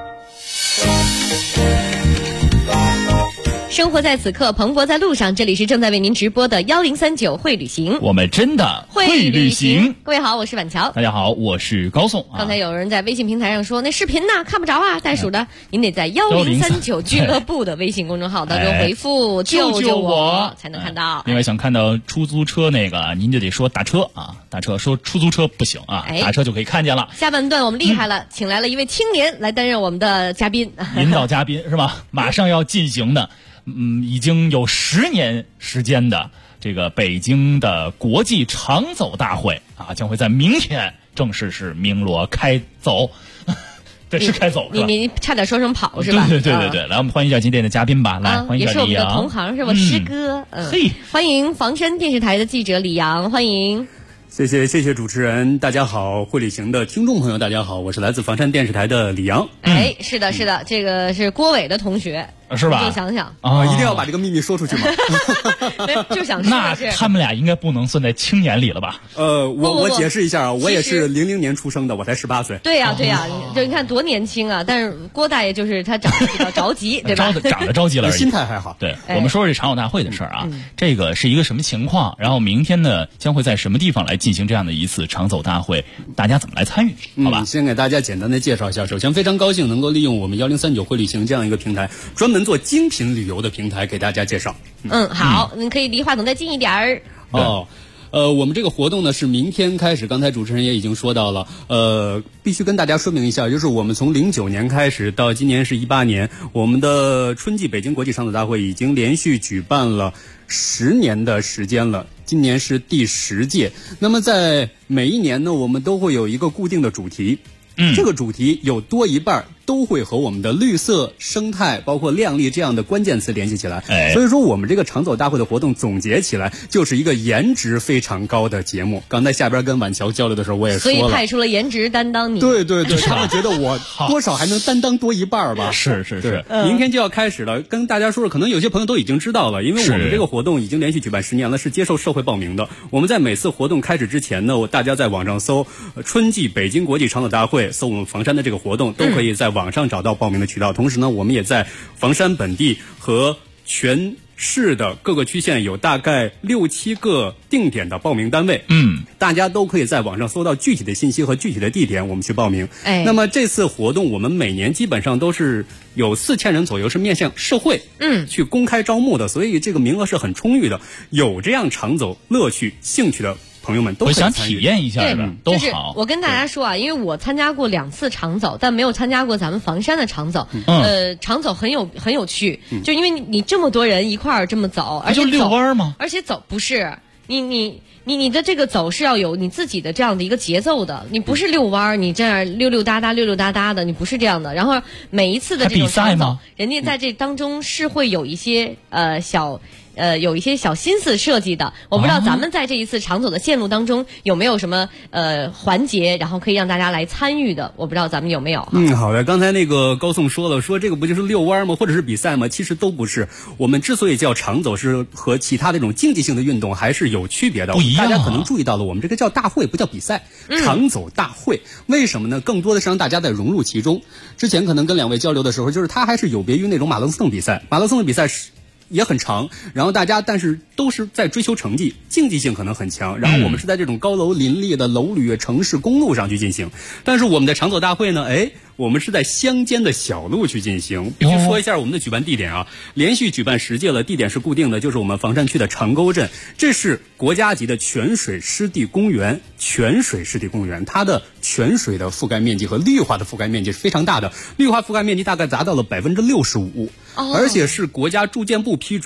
生活在此刻，蓬勃在路上。这里是正在为您直播的1039会旅行， 我们真的会旅行。 各位好，我是婉乔。 大家好，我是高颂。 刚才有人在微信平台上说那视频呢看不着啊，袋鼠的您得在1039俱乐部的微信公众号当中回复救救我才能看到。 另外想看到出租车那个，您就得说打车啊，打车说出租车不行啊，打车就可以看见了。 下半段我们厉害了，请来了一位青年来担任我们的嘉宾， 引导嘉宾是吧？马上要进行的。已经有10年时间的这个北京的国际长走大会啊，将会在明天正式是鸣锣开走。对，是开走。 你差点说成跑是吧？ 对，来，我们欢迎一下今天的嘉宾吧。来，欢迎一下李阳， 也是我们的同行，是我师哥。 嘿， 欢迎房山电视台的记者李阳，欢迎。 谢谢主持人，大家好，会旅行的听众朋友大家好，我是来自房山电视台的李阳。 是的，这个是郭伟的同学。 是吧？ 就想想啊，一定要把这个秘密说出去吗？ 就想说那他们俩应该不能算在青年里了吧？ 我解释一下啊，我也是00年出生的，我才18岁。 对呀，就你看多年轻啊！但是郭大爷就是他长得比较着急，对吧？ 长得着急了， 心态还好。 对，我们说说这长跑大会的事儿啊，这个是一个什么情况？然后明天呢，将会在什么地方来进行这样的一次长走大会？大家怎么来参与？好吧？ 先给大家简单的介绍一下。首先，非常高兴能够利用我们1039会旅行这样一个平台，专门做精品旅游的平台给大家介绍。 好，你可以离话筒再近一点儿。 我们这个活动呢是明天开始，刚才主持人也已经说到了，必须跟大家说明一下，就是我们从09年开始到今年是18年，我们的春季北京国际长走大会已经连续举办了10年的时间了，今年是第10届。那么在每一年呢，我们都会有一个固定的主题，这个主题有多一半都会和我们的绿色、生态，包括靓丽这样的关键词联系起来。所以说我们这个长走大会的活动总结起来就是一个颜值非常高的节目。刚才下边跟婉乔交流的时候我也说了， 所以派出了颜值担当你。 对，他们觉得我多少还能担当多一半吧。 是。 明天就要开始了，跟大家说说，可能有些朋友都已经知道了，因为我们这个活动已经连续举办10年了，是接受社会报名的。我们在每次活动开始之前呢，大家在网上搜春季北京国际长走大会，搜我们房山的这个活动，都可以在网上找到报名的渠道。同时呢，我们也在房山本地和全市的各个区县有大概6、7个定点的报名单位，大家都可以在网上搜到具体的信息和具体的地点，我们去报名。那么这次活动我们每年基本上都是有4000人左右是面向社会去公开招募的，所以这个名额是很充裕的，有这样长走乐趣兴趣的朋友们都可以参与， 我想体验一下的都好。 就是我跟大家说啊，因为我参加过2次长走，但没有参加过咱们房山的长走。长走很有趣，就因为你这么多人一块儿这么走，而且就遛弯吗？ 而且走不是你的这个走是要有你自己的这样的一个节奏的，你不是遛弯，你这样溜溜达达的，你不是这样的。然后每一次的这种长走，人家在这当中是会有一些有一些小心思设计的。我不知道咱们在这一次长走的线路当中有没有什么环节，然后可以让大家来参与的，我不知道咱们有没有。 好的，刚才那个高颂说了，说这个不就是遛弯吗，或者是比赛吗？其实都不是。我们之所以叫长走，是和其他那种竞技性的运动还是有区别的。 不一样大家可能注意到了，我们这个叫大会，不叫比赛。长走大会为什么呢？更多的是让大家在融入其中。之前可能跟2位交流的时候，就是它还是有别于那种马拉松比赛。马拉松的比赛是也很长，然后大家但是都是在追求成绩，竞技性可能很强。然后我们是在这种高楼林立的楼宇、城市、公路上去进行。但是我们的长走大会呢，我们是在乡间的小路去进行。必须说一下我们的举办地点啊，连续举办10届了，地点是固定的，就是我们房山区的长沟镇。这是国家级的泉水湿地公园，它的泉水的覆盖面积和绿化的覆盖面积是非常大的，绿化覆盖面积大概达到了65%，而且是国家住建部批准的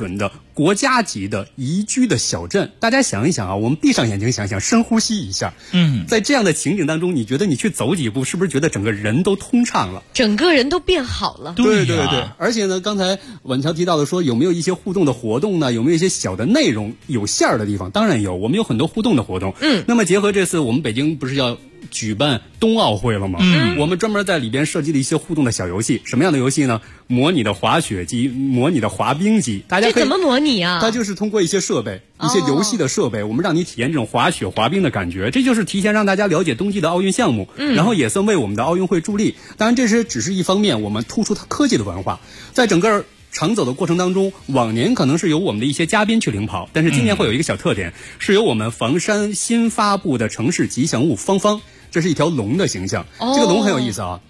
国家级的宜居的小镇。大家想一想啊，我们闭上眼睛想想，深呼吸一下。在这样的情景当中，你觉得你去走几步，是不是觉得整个人都通畅了， 整个人都变好了？ 对。而且呢，刚才婉乔提到的说，有没有一些互动的活动呢？有没有一些小的内容有馅儿的地方？当然有，我们有很多互动的活动。那么结合这次我们北京不是要举办冬奥会了吗？我们专门在里边设计了一些互动的小游戏。什么样的游戏呢？模拟的滑雪机，模拟的滑冰机。大家可以这怎么模拟啊？ 它就是通过一些设备，一些游戏的设备，我们让你体验这种滑雪滑冰的感觉。这就是提前让大家了解冬季的奥运项目，然后也算为我们的奥运会助力。当然，这是只是一方面，我们突出它科技的文化。在整个长走的过程当中，往年可能是由我们的一些嘉宾去领跑，但是今年会有一个小特点，是由我们房山新发布的城市吉祥物芳芳，这是一条龙的形象。这个龙很有意思啊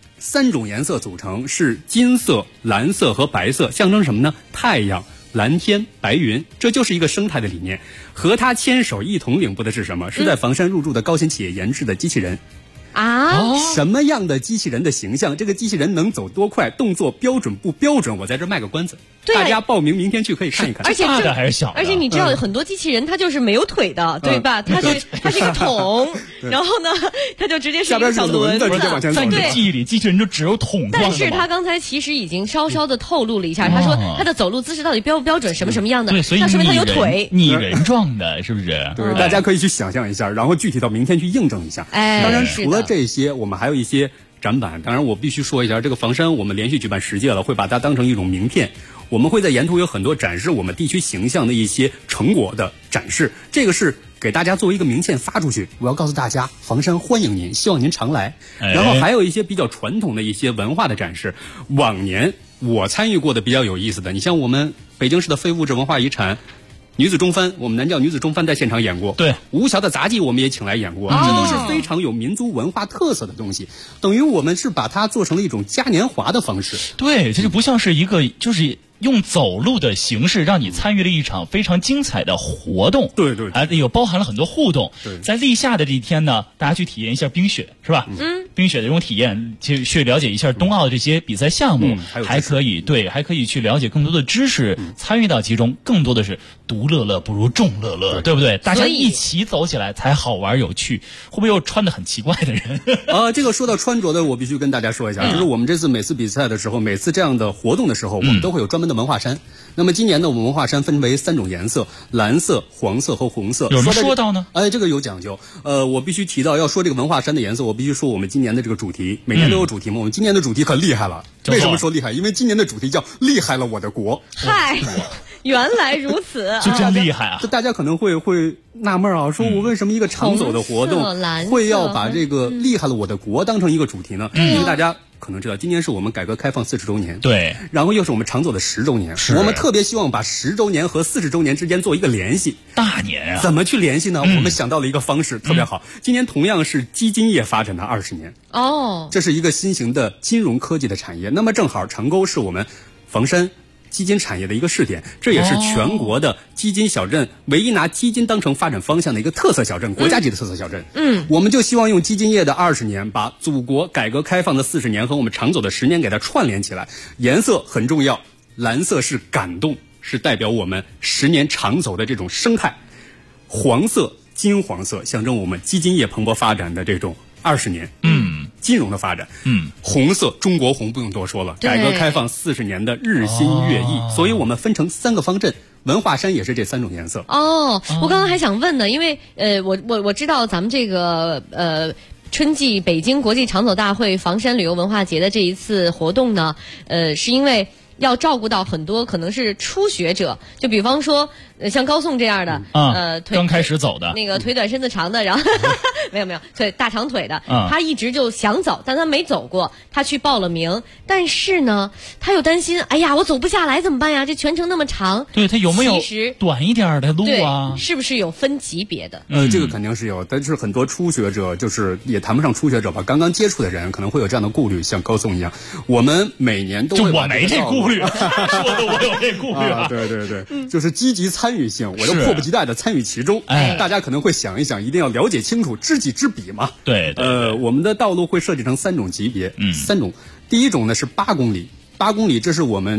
，3种颜色组成，是金色、蓝色和白色，象征什么呢？太阳、蓝天、白云，这就是一个生态的理念。和它牵手一同领步的是什么？是在房山入驻的高新企业研制的机器人。什么样的机器人的形象？这个机器人能走多快？动作标准不标准？我在这卖个关子，大家报名明天去可以看一看。 而且大的还是小的？ 而且你知道很多机器人它就是没有腿的，对吧？它是一个桶，然后呢，它就直接是一个小轮子。 在你的记忆里，机器人就只有桶状的。 但是他刚才其实已经稍稍的透露了一下，他说他的走路姿势到底标不标准，什么样的？ 对，所以那说明他有腿， 拟人状的，是不是？ 对，大家可以去想象一下，然后具体到明天去印证一下。当然，除了这些，我们还有一些展板。当然我必须说一下，这个房山我们连续举办10届了，会把它当成一种名片。我们会在沿途有很多展示我们地区形象的一些成果的展示，这个是给大家作为一个名片发出去。我要告诉大家，房山欢迎您，希望您常来。然后还有一些比较传统的一些文化的展示，往年我参与过的比较有意思的，你像我们北京市的非物质文化遗产女子中帆，我们南教女子中帆在现场演过。 对， 吴桥的杂技我们也请来演过，这都是非常有民族文化特色的东西。等于我们是把它做成了一种嘉年华的方式。 对，这就不像是一个就是用走路的形式让你参与了一场非常精彩的活动。 对，还有包含了很多互动。 对， 在立夏的这一天呢，大家去体验一下冰雪，是吧？冰雪的这种体验，去了解一下冬奥的这些比赛项目，还可以去了解更多的知识，参与到其中。更多的是独乐乐不如众乐乐，对不对？大家一起走起来才好玩有趣。会不会有穿得很奇怪的人？ 这个说到穿着的，我必须跟大家说一下，就是我们这次每次比赛的时候，每次这样的活动的时候，我们都会有专门的文化衫。那么今年呢，我们文化衫分为3种颜色：蓝色、黄色和红色。 有什么说到呢？ 这个有讲究。我必须提到，要说这个文化衫的颜色，我必须说我们今年的这个主题，每年都有主题嘛。我们今年的主题可厉害了。为什么说厉害？因为今年的主题叫厉害了我的国。 嗨，原来如此， 就真厉害啊！ 大家可能会纳闷啊，说我为什么一个长走的活动会要把这个厉害了我的国当成一个主题呢？因为大家可能知道，今年是我们改革开放40周年， 对， 然后又是我们长走的10周年，我们特别希望把10周年和40周年之间做一个联系。 大年啊！ 怎么去联系呢？我们想到了一个方式，特别好。今年同样是基金业发展的20年这是一个新型的金融科技的产业。那么正好长沟是我们房山基金产业的一个试点，这也是全国的基金小镇唯一拿基金当成发展方向的一个特色小镇，国家级的特色小镇。我们就希望用基金业的20年，把祖国改革开放的40年和我们长走的10年给它串联起来。颜色很重要，蓝色是感动，是代表我们10年长走的这种生态；黄色、金黄色象征我们基金业蓬勃发展的这种20年。金融的发展。红色，中国红不用多说了，改革开放40年的日新月异。所以我们分成3个方阵，文化衫也是这3种颜色。 我刚刚还想问呢，因为我知道咱们这个春季北京国际长走大会房山旅游文化节的这一次活动呢，是因为要照顾到很多可能是初学者，就比方说像高颂这样的刚开始走的那个腿短身子长的，然后没有腿大长腿的，他一直就想走，但他没走过，他去报了名，但是呢他又担心，哎呀我走不下来怎么办呀，这全程那么长。 对，他有没有短一点的路啊？ 是不是有分级别的？ 这个肯定是有，但是很多初学者，就是也谈不上初学者吧，刚刚接触的人可能会有这样的顾虑，像高颂一样，我们每年都会就我没这顾虑，说的我有这顾虑啊。 对，就是积极参与性，我就迫不及待的参与其中。大家可能会想一想，一定要了解清楚，知己知彼嘛。 对， 我们的道路会设计成3种级别，3种。第一种呢是8公里，8公里这是我们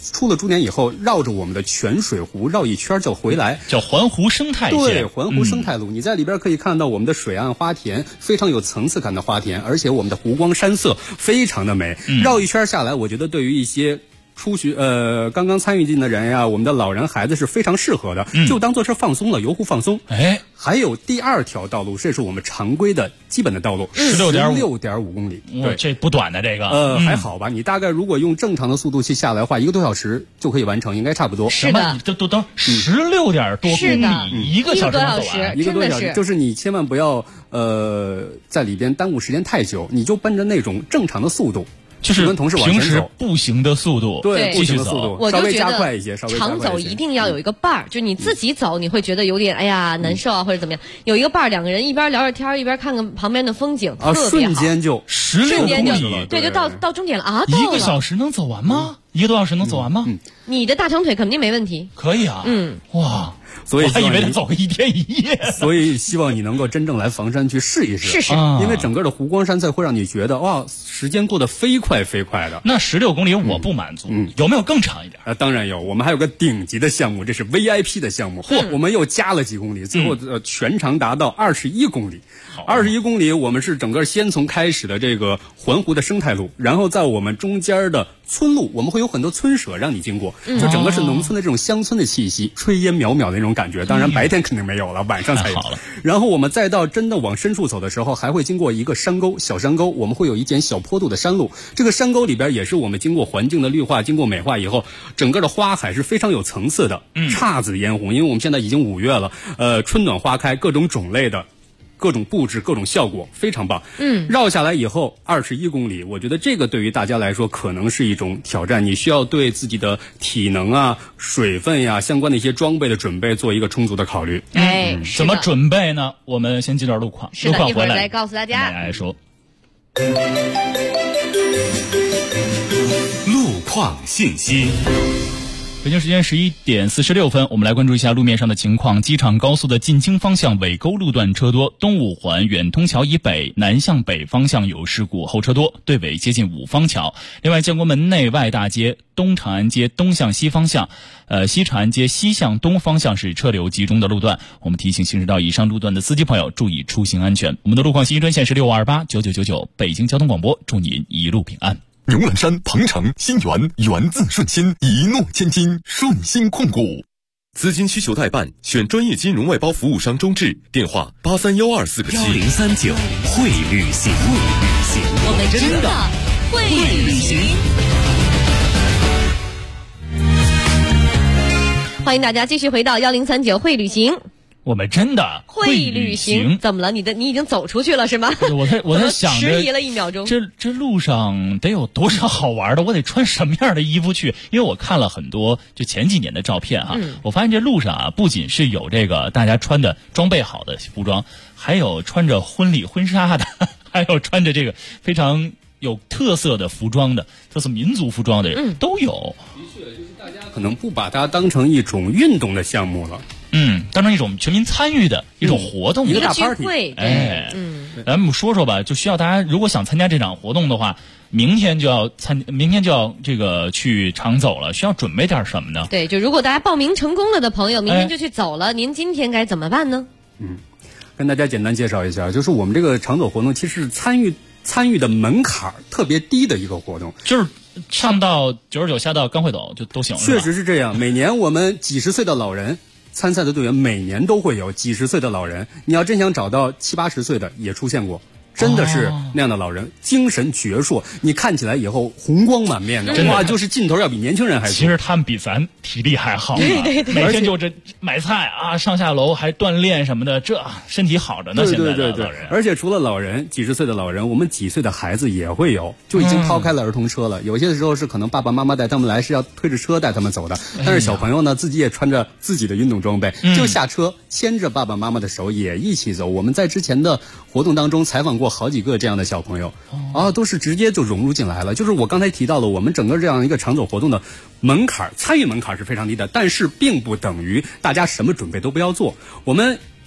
出了终点以后，绕着我们的泉水湖绕一圈就回来， 叫环湖生态线。 对，环湖生态路，你在里边可以看到我们的水岸花田，非常有层次感的花田，而且我们的湖光山色非常的美。绕一圈下来，我觉得对于一些刚刚参与进的人呀，我们的老人孩子是非常适合的，就当做是放松了，游湖放松。还有第2条道路，这是我们常规的基本的道路，16.5公里。 对，这不短的这个。 还好吧？你大概如果用正常的速度去下来的话，1个多小时就可以完成，应该差不多。 是的， 都16点多公里，1个小时能走完 ，1个多小时。就是你千万不要在里边耽误时间太久，你就奔着那种正常的速度。 就是跟同事往前走， 平时步行的速度， 对， 继续走， 我就觉得加快一些， 长走一定要有一个伴儿，就你自己走，你会觉得有点难受啊，或者怎么样。有一个伴儿，2个人一边聊着天，一边看看旁边的风景，特别好。 瞬间就 16公里， 对，就到终点了啊 ！1个小时能走完吗？1个多小时能走完吗？ 你的大长腿肯定没问题。 可以啊，哇！ 所以我还以为得走个1天1夜， 所以希望你能够真正来房山去试一试，因为整个的湖光山色会让你觉得哇，时间过得飞快飞快的。 那16公里我不满足，有没有更长一点？ 当然有，我们还有个顶级的项目，这是 VIP 的项目，我们又加了几公里，最后全长达到21公里。21公里，我们是整个先从开始的这个环湖的生态路，然后在我们中间的村路，我们会有很多村舍让你经过，就整个是农村的这种乡村的气息，炊烟袅袅的那种感觉。当然白天肯定没有了，晚上才有。然后我们再到真的往深处走的时候，还会经过一个山沟，小山沟，我们会有一点小坡度的山路。这个山沟里边也是我们经过环境的绿化、经过美化以后，整个的花海是非常有层次的，姹紫嫣红。因为我们现在已经5月了，春暖花开，各种种类的。各种布置、各种效果非常棒。绕下来以后21公里，我觉得这个对于大家来说可能是一种挑战，你需要对自己的体能啊、水分呀、相关的一些装备的准备做一个充足的考虑。 怎么准备呢？我们先记段路况， 是的，一会儿来告诉大家。 来说， 路况信息。 北京时间11点46分，我们来关注一下路面上的情况。机场高速的进京方向尾沟路段车多，东五环远通桥以北南向北方向有事故，后车多，队尾接近五方桥。另外，建国门内外大街、东长安街东向西方向、西长安街西向东方向是车流集中的路段。我们提醒行驶到以上路段的司机朋友注意出行安全。我们的路况信息专线是65289999，北京交通广播，祝您一路平安。 牛栏山、鹏城、新源，源自顺心，一诺千金，顺心控股。资金需求代办，选专业金融外包服务商周至，电话8312471039。 会旅行， 我们真的会旅行。 欢迎大家继续回到1039会旅行。 我们真的会旅行，怎么了？你已经走出去了是吗？ 我在想着， 迟疑了1秒钟。 这路上得有多少好玩的？我得穿什么样的衣服去？因为我看了很多就前几年的照片哈，我发现这路上啊，不仅是有这个大家穿的装备好的服装，还有穿着婚礼婚纱的，还有穿着这个非常有特色的服装的、特色民族服装的人都有。 的确，就是大家可能不把它当成一种运动的项目了。 当成一种全民参与的一种活动， 一个大聚会。 咱们说说吧，就需要大家如果想参加这场活动的话，明天就要这个去常走了，需要准备点什么呢？ 对，就如果大家报名成功了的朋友，明天就去走了，您今天该怎么办呢？ 跟大家简单介绍一下，就是我们这个常走活动其实参与的门槛特别低的一个活动， 就是上到99下到刚会走就都行。 确实是这样，每年我们几十岁的老人。参赛的队员每年都会有几十岁的老人，你要真想找到70、80岁的也出现过，真的是那样的老人，精神矍铄，你看起来以后红光满面的，哇，就是劲头要比年轻人还多。 其实他们比咱体力还好， 对， 每天就这买菜啊，上下楼还锻炼什么的，这身体好着呢。现在的老人， 而且除了老人，几十岁的老人，我们几岁的孩子也会有，就已经抛开了儿童车了。有些时候是可能爸爸妈妈带他们来，是要推着车带他们走的，但是小朋友呢，自己也穿着自己的运动装备，就下车牵着爸爸妈妈的手也一起走。我们在之前的活动当中采访过好几个这样的小朋友，都是直接就融入进来了。就是我刚才提到了，我们整个这样一个常走活动的门槛，参与门槛是非常低的，但是并不等于大家什么准备都不要做。我们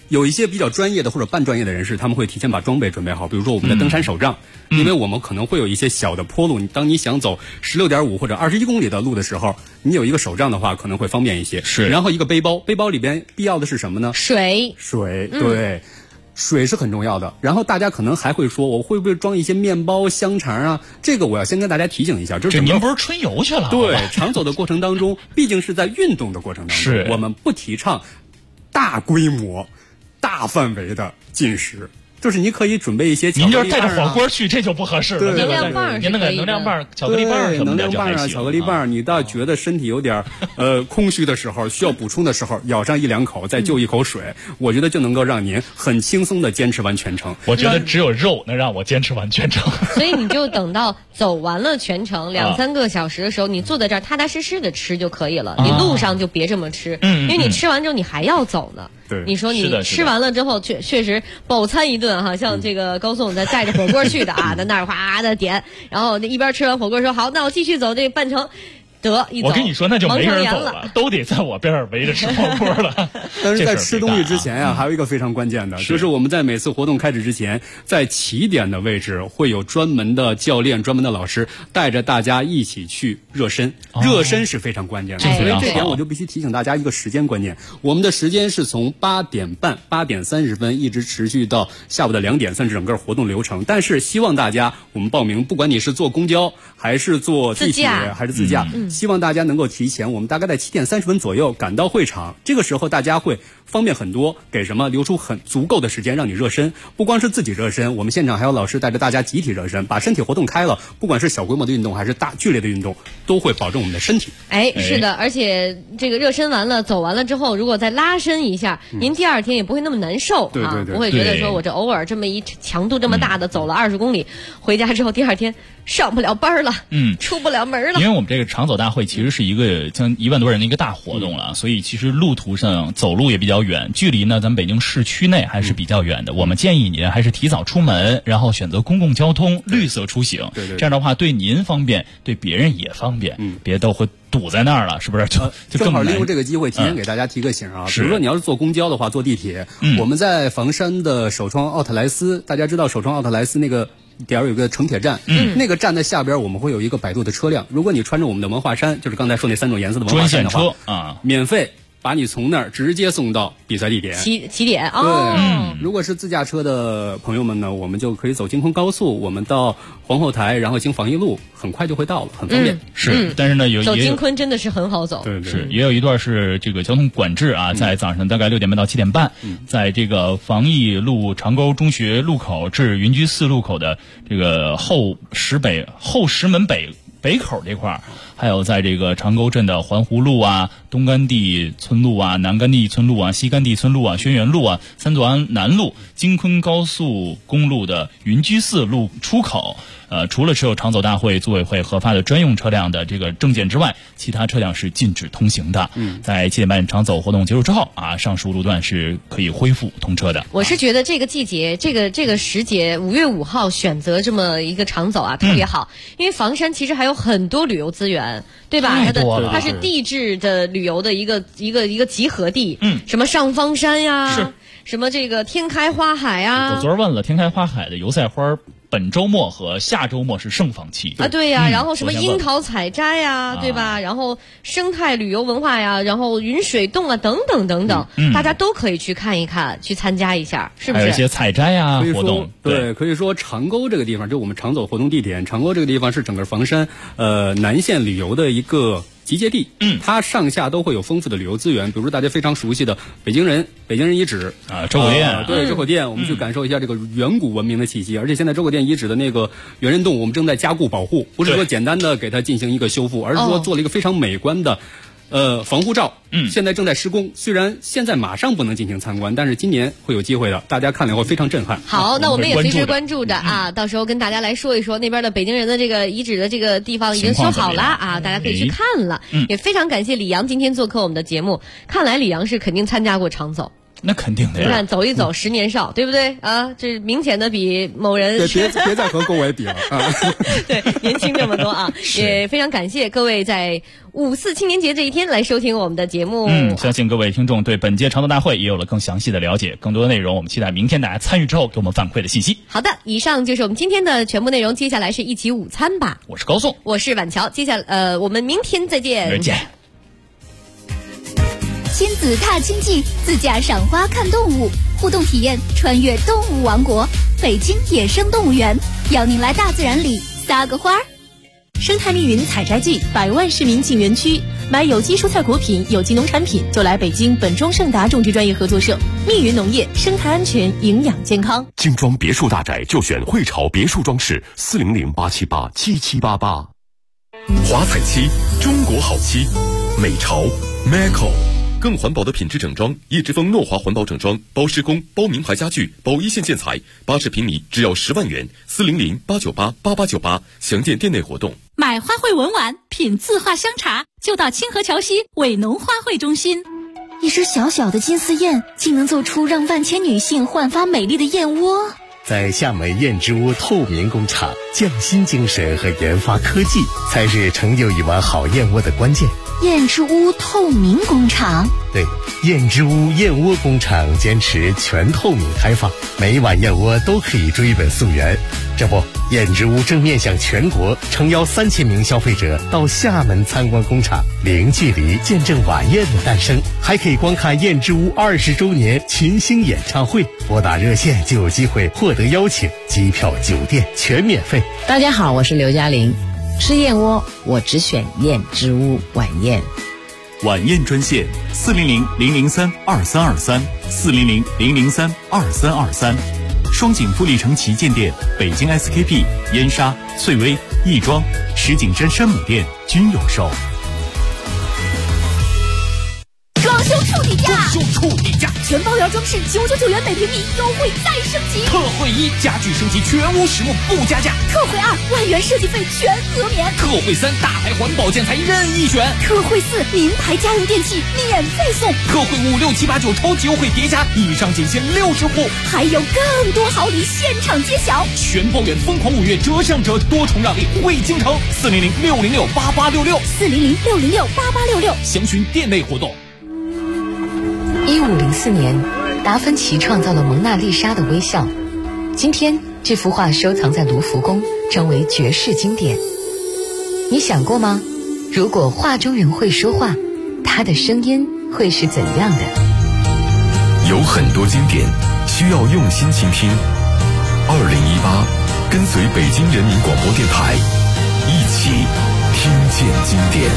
有一些比较专业的或者半专业的人士，他们会提前把装备准备好，比如说我们的登山手杖，因为我们可能会有一些小的坡路，当你想走16.5或者21公里的路的时候，你有一个手杖的话，可能会方便一些。 是， 然后一个背包，背包里边必要的是什么呢？ 水， 对。水是很重要的，然后大家可能还会说，我会不会装一些面包、香肠啊？这个我要先跟大家提醒一下， 这您不是春游去了？ 对，长走的过程当中，毕竟是在运动的过程当中，我们不提倡大规模、大范围的进食。就是你可以准备一些巧克力棒， 您就带着火锅去，这就不合适了。 能量棒， 您那个能量棒、巧克力棒什么的就还行。 能量棒啊，巧克力棒，你倒觉得身体有点空虚的时候，需要补充的时候，咬上1-2口，再就一口水，我觉得就能够让您很轻松的坚持完全程。 我觉得只有肉能让我坚持完全程。 所以你就等到走完了全程2-3个小时的时候，你坐在这儿踏踏实实的吃就可以了。你路上就别这么吃，因为你吃完之后你还要走呢。 对， 你说你吃完了之后，确实饱餐一顿哈，像这个高颂在带着火锅去的啊，在那儿哗的点，然后一边吃完火锅说好，那我继续走这半程。 我跟你说，那就没人走了，都得在我边上围着吃火锅了。 但是在吃东西之前呀，还有一个非常关键的，就是我们在每次活动开始之前，在起点的位置会有专门的教练、专门的老师带着大家一起去热身。热身是非常关键的，所以这点我就必须提醒大家一个时间观念。我们的时间是从8点半、8点30分一直持续到下午的2点，算是整个活动流程。但是希望大家，我们报名，不管你是坐公交还是坐地铁还是自驾，希望大家能够提前，我们大概在7点30分左右赶到会场。这个时候大家会方便很多，给什么留出很足够的时间让你热身。不光是自己热身，我们现场还有老师带着大家集体热身，把身体活动开了。不管是小规模的运动还是大剧烈的运动，都会保证我们的身体。 是的，而且这个热身完了、走完了之后，如果再拉伸一下，您第2天也不会那么难受啊，不会觉得说我这偶尔这么一强度这么大的走了20公里，回家之后第2天上不了班了，出不了门了。 因为我们这个长走大会其实是一个将1万多人的一个大活动了，所以其实路途上走路也比较远，距离呢咱们北京市区内还是比较远的。我们建议您还是提早出门，然后选择公共交通、绿色出行。这样的话对您方便，对别人也方便，别都会堵在那儿了，是不是？就正好利用这个机会提前给大家提个醒啊。比如说你要是坐公交的话，坐地铁，我们在房山的首创奥特莱斯，大家知道首创奥特莱斯那个点儿有个城铁站，那个站的下边我们会有一个摆渡的车辆。如果你穿着我们的文化衫，就是刚才说那3种颜色的文化衫的话，免费把你从那儿直接送到比赛地点起点。 对，如果是自驾车的朋友们呢，我们就可以走京昆高速，我们到皇后台，然后经防疫路，很快就会到了，很方便。 但是呢， 走京昆真的是很好走。 对， 也有一段是这个交通管制啊，在早上大概6点半到7点半，在这个防疫路长沟中学路口至云居寺路口的这个后石门北口这块儿，还有在这个长沟镇的环湖路啊、东干地村路啊、南干地村路啊、西干地村路啊、轩辕路啊、三座庵南路、京昆高速公路的云居寺路出口。除了持有长走大会组委会核发的专用车辆的这个证件之外，其他车辆是禁止通行的。在7点半长走活动结束之后啊，上述路段是可以恢复通车的。 我是觉得这个季节，这个时节，5月5号选择这么一个长走啊，特别好，因为房山其实还有很多旅游资源，对吧？它是地质的旅游的一个集合地，什么上方山呀，什么这个天开花海啊。 我昨儿问了，天开花海的油菜花本周末和下周末是盛放期啊，对呀，然后什么樱桃采摘呀，对吧？然后生态旅游文化呀，然后云水洞啊，等等等等，大家都可以去看一看，去参加一下，是不是？ 还有一些采摘啊活动， 对，可以说长沟这个地方，就我们长走活动地点，长沟这个地方是整个房山南线旅游的一个集结地，它上下都会有丰富的旅游资源，比如大家非常熟悉的北京人遗址啊，周口店， 对，周口店，我们去感受一下这个远古文明的气息。而且现在周口店遗址的那个猿人洞，我们正在加固保护，不是说简单的给它进行一个修复，而是说做了一个非常美观的防护罩。现在正在施工，虽然现在马上不能进行参观，但是今年会有机会的，大家看了会非常震撼。 好，那我们也随时关注着啊，到时候跟大家来说一说那边的北京人的这个遗址的这个地方已经修好了啊，大家可以去看了。也非常感谢李阳今天做客我们的节目，看来李阳是肯定参加过长走。 那肯定的呀。 你看走一走10年少，对不对啊？这明显的比某人别再和龚伟比了啊！ 对，年轻这么多啊！也非常感谢各位在5·4青年节这一天来收听我们的节目。 相信各位听众对本届长途大会也有了更详细的了解，更多的内容我们期待明天大家参与之后给我们反馈的信息。 好的，以上就是我们今天的全部内容，接下来是一起午餐吧。 我是高颂， 我是婉乔，接下来我们明天再见。 再见。 亲子踏青记，自驾赏花看动物，互动体验穿越动物王国，北京野生动物园，邀您来大自然里撒个花儿。 生态密云采摘季，100万市民进园区，买有机蔬菜果品、有机农产品，就来北京本庄盛达种植专业合作社。密云农业，生态安全，营养健康。 精装别墅大宅就选汇潮别墅装饰，400-878-7788。 华彩漆，中国好漆，美潮 Maco。更环保的品质整装，叶之峰诺华环保整装，包施工、包名牌家具、包一线建材，80平米只要10万元，400-898-8898，详见店内活动。 买花卉文玩，品字画香茶，就到清河桥西伟农花卉中心。一只小小的金丝燕，竟能做出让万千女性焕发美丽的燕窝。 在厦门燕之屋透明工厂，匠心精神和研发科技才是成就一碗好燕窝的关键。 燕之屋透明工厂， 对，燕之屋燕窝工厂坚持全透明开放，每一碗燕窝都可以追本溯源。这不，燕之屋正面向全国，诚邀3000名消费者到厦门参观工厂，零距离见证晚宴的诞生，还可以观看燕之屋20周年群星演唱会。拨打热线就有机会获得邀请，机票、酒店全免费。 大家好，我是刘嘉玲。吃燕窝，我只选燕之屋晚宴。 晚宴专线400-003-2323，400-003-2323。双井富力城旗舰店、北京 SKP、燕莎、翠微、亦庄、石景山山姆店均有售。 装修处底价， 装修处底价， 全包圆装饰999元每平米，优惠再升级。 特惠1，家具升级全屋实木不加价。 特惠2，万元设计费全额免。 特惠3，大牌环保建材任意选。 特惠4，名牌家用电器免费送。 特惠5、6、7、8、9超级优惠叠加，以上仅限60户， 还有更多好礼现场揭晓。 全包圆疯狂5月折上折，多重让利惠京城，400-606-8866，400-606-8866，详询店内活动。 1504年，达芬奇创造了蒙娜丽莎的微笑。今天，这幅画收藏在卢浮宫，成为绝世经典。你想过吗？如果画中人会说话，他的声音会是怎样的？ 有很多经典需要用心倾听。2018，跟随北京人民广播电台，一起听见经典。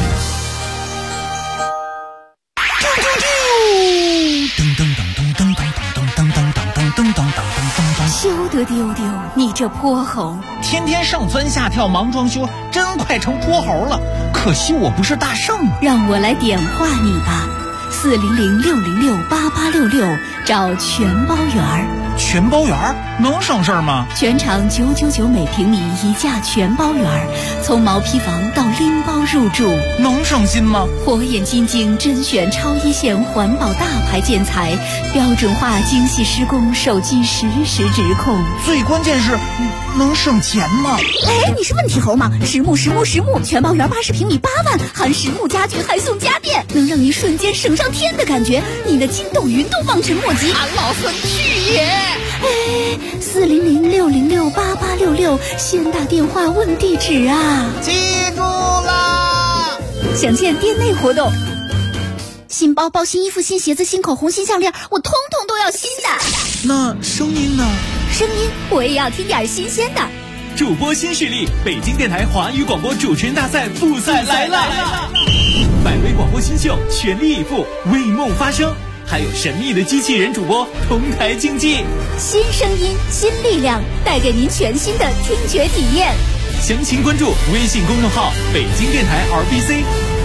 休得丢丢，你这泼猴！ 天天上蹿下跳忙装修，真快成泼猴了。可惜我不是大圣， 让我来点化你吧。400-606-8866，找全包圆儿。 全包圆儿能省事儿吗？ 全场999每平米一价全包圆儿，从毛坯房到拎包入住， 能省心吗？ 火眼金睛甄选超一线环保大牌建材，标准化精细施工，手机实时直控。 最关键是能省钱吗？ 哎，你是问题猴吗？实木全包圆80平米8万，含实木家具还送家电，能让你瞬间省上天的感觉。你的筋斗云都望尘莫及。 俺老孙去也！ 哎，400-606-8866，先打电话问地址啊！ 记住啦！ 详见店内活动。新包包、新衣服、新鞋子、新口红、新项链，我通通都要新的。 那声音呢？ 声音我也要听点新鲜的。 主播新势力，北京电台华语广播主持人大赛复赛来了！百位广播新秀全力以赴，为梦发声。还有神秘的机器人主播同台竞技， 新声音新力量，带给您全新的听觉体验。 详情关注微信公众号北京电台 RBC。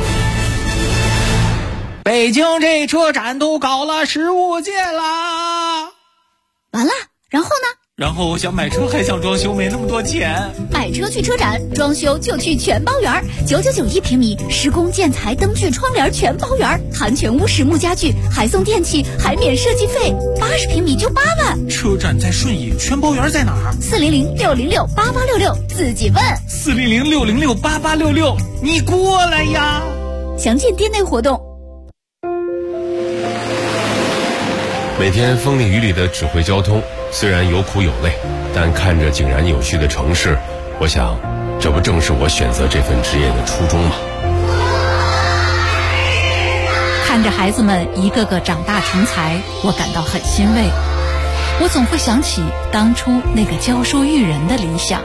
北京这车展都搞了15届啦。 完了，然后呢？ 然后想买车还想装修，没那么多钱。 买车去车展，装修就去全包园，9991平米，施工建材灯具窗帘全包园，含全屋实木家具，还送电器，还免设计费，80平米就8万。 车展在顺义，全包园在哪儿 ？400-606-8866，自己问。 400-606-8866，你过来呀！ 详见店内活动。 每天风里雨里的指挥交通，虽然有苦有累，但看着井然有序的城市，我想，这不正是我选择这份职业的初衷吗？ 看着孩子们一个个长大成才，我感到很欣慰。我总会想起当初那个教书育人的理想。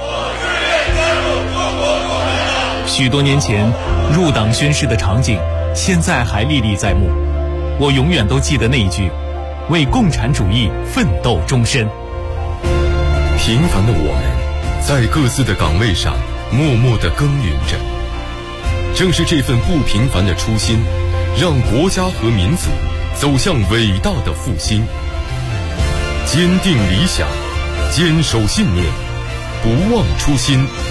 许多年前入党宣誓的场景，现在还历历在目。我永远都记得那一句：为共产主义奋斗终身。 平凡的我们，在各自的岗位上默默地耕耘着。正是这份不平凡的初心，让国家和民族走向伟大的复兴。坚定理想，坚守信念，不忘初心。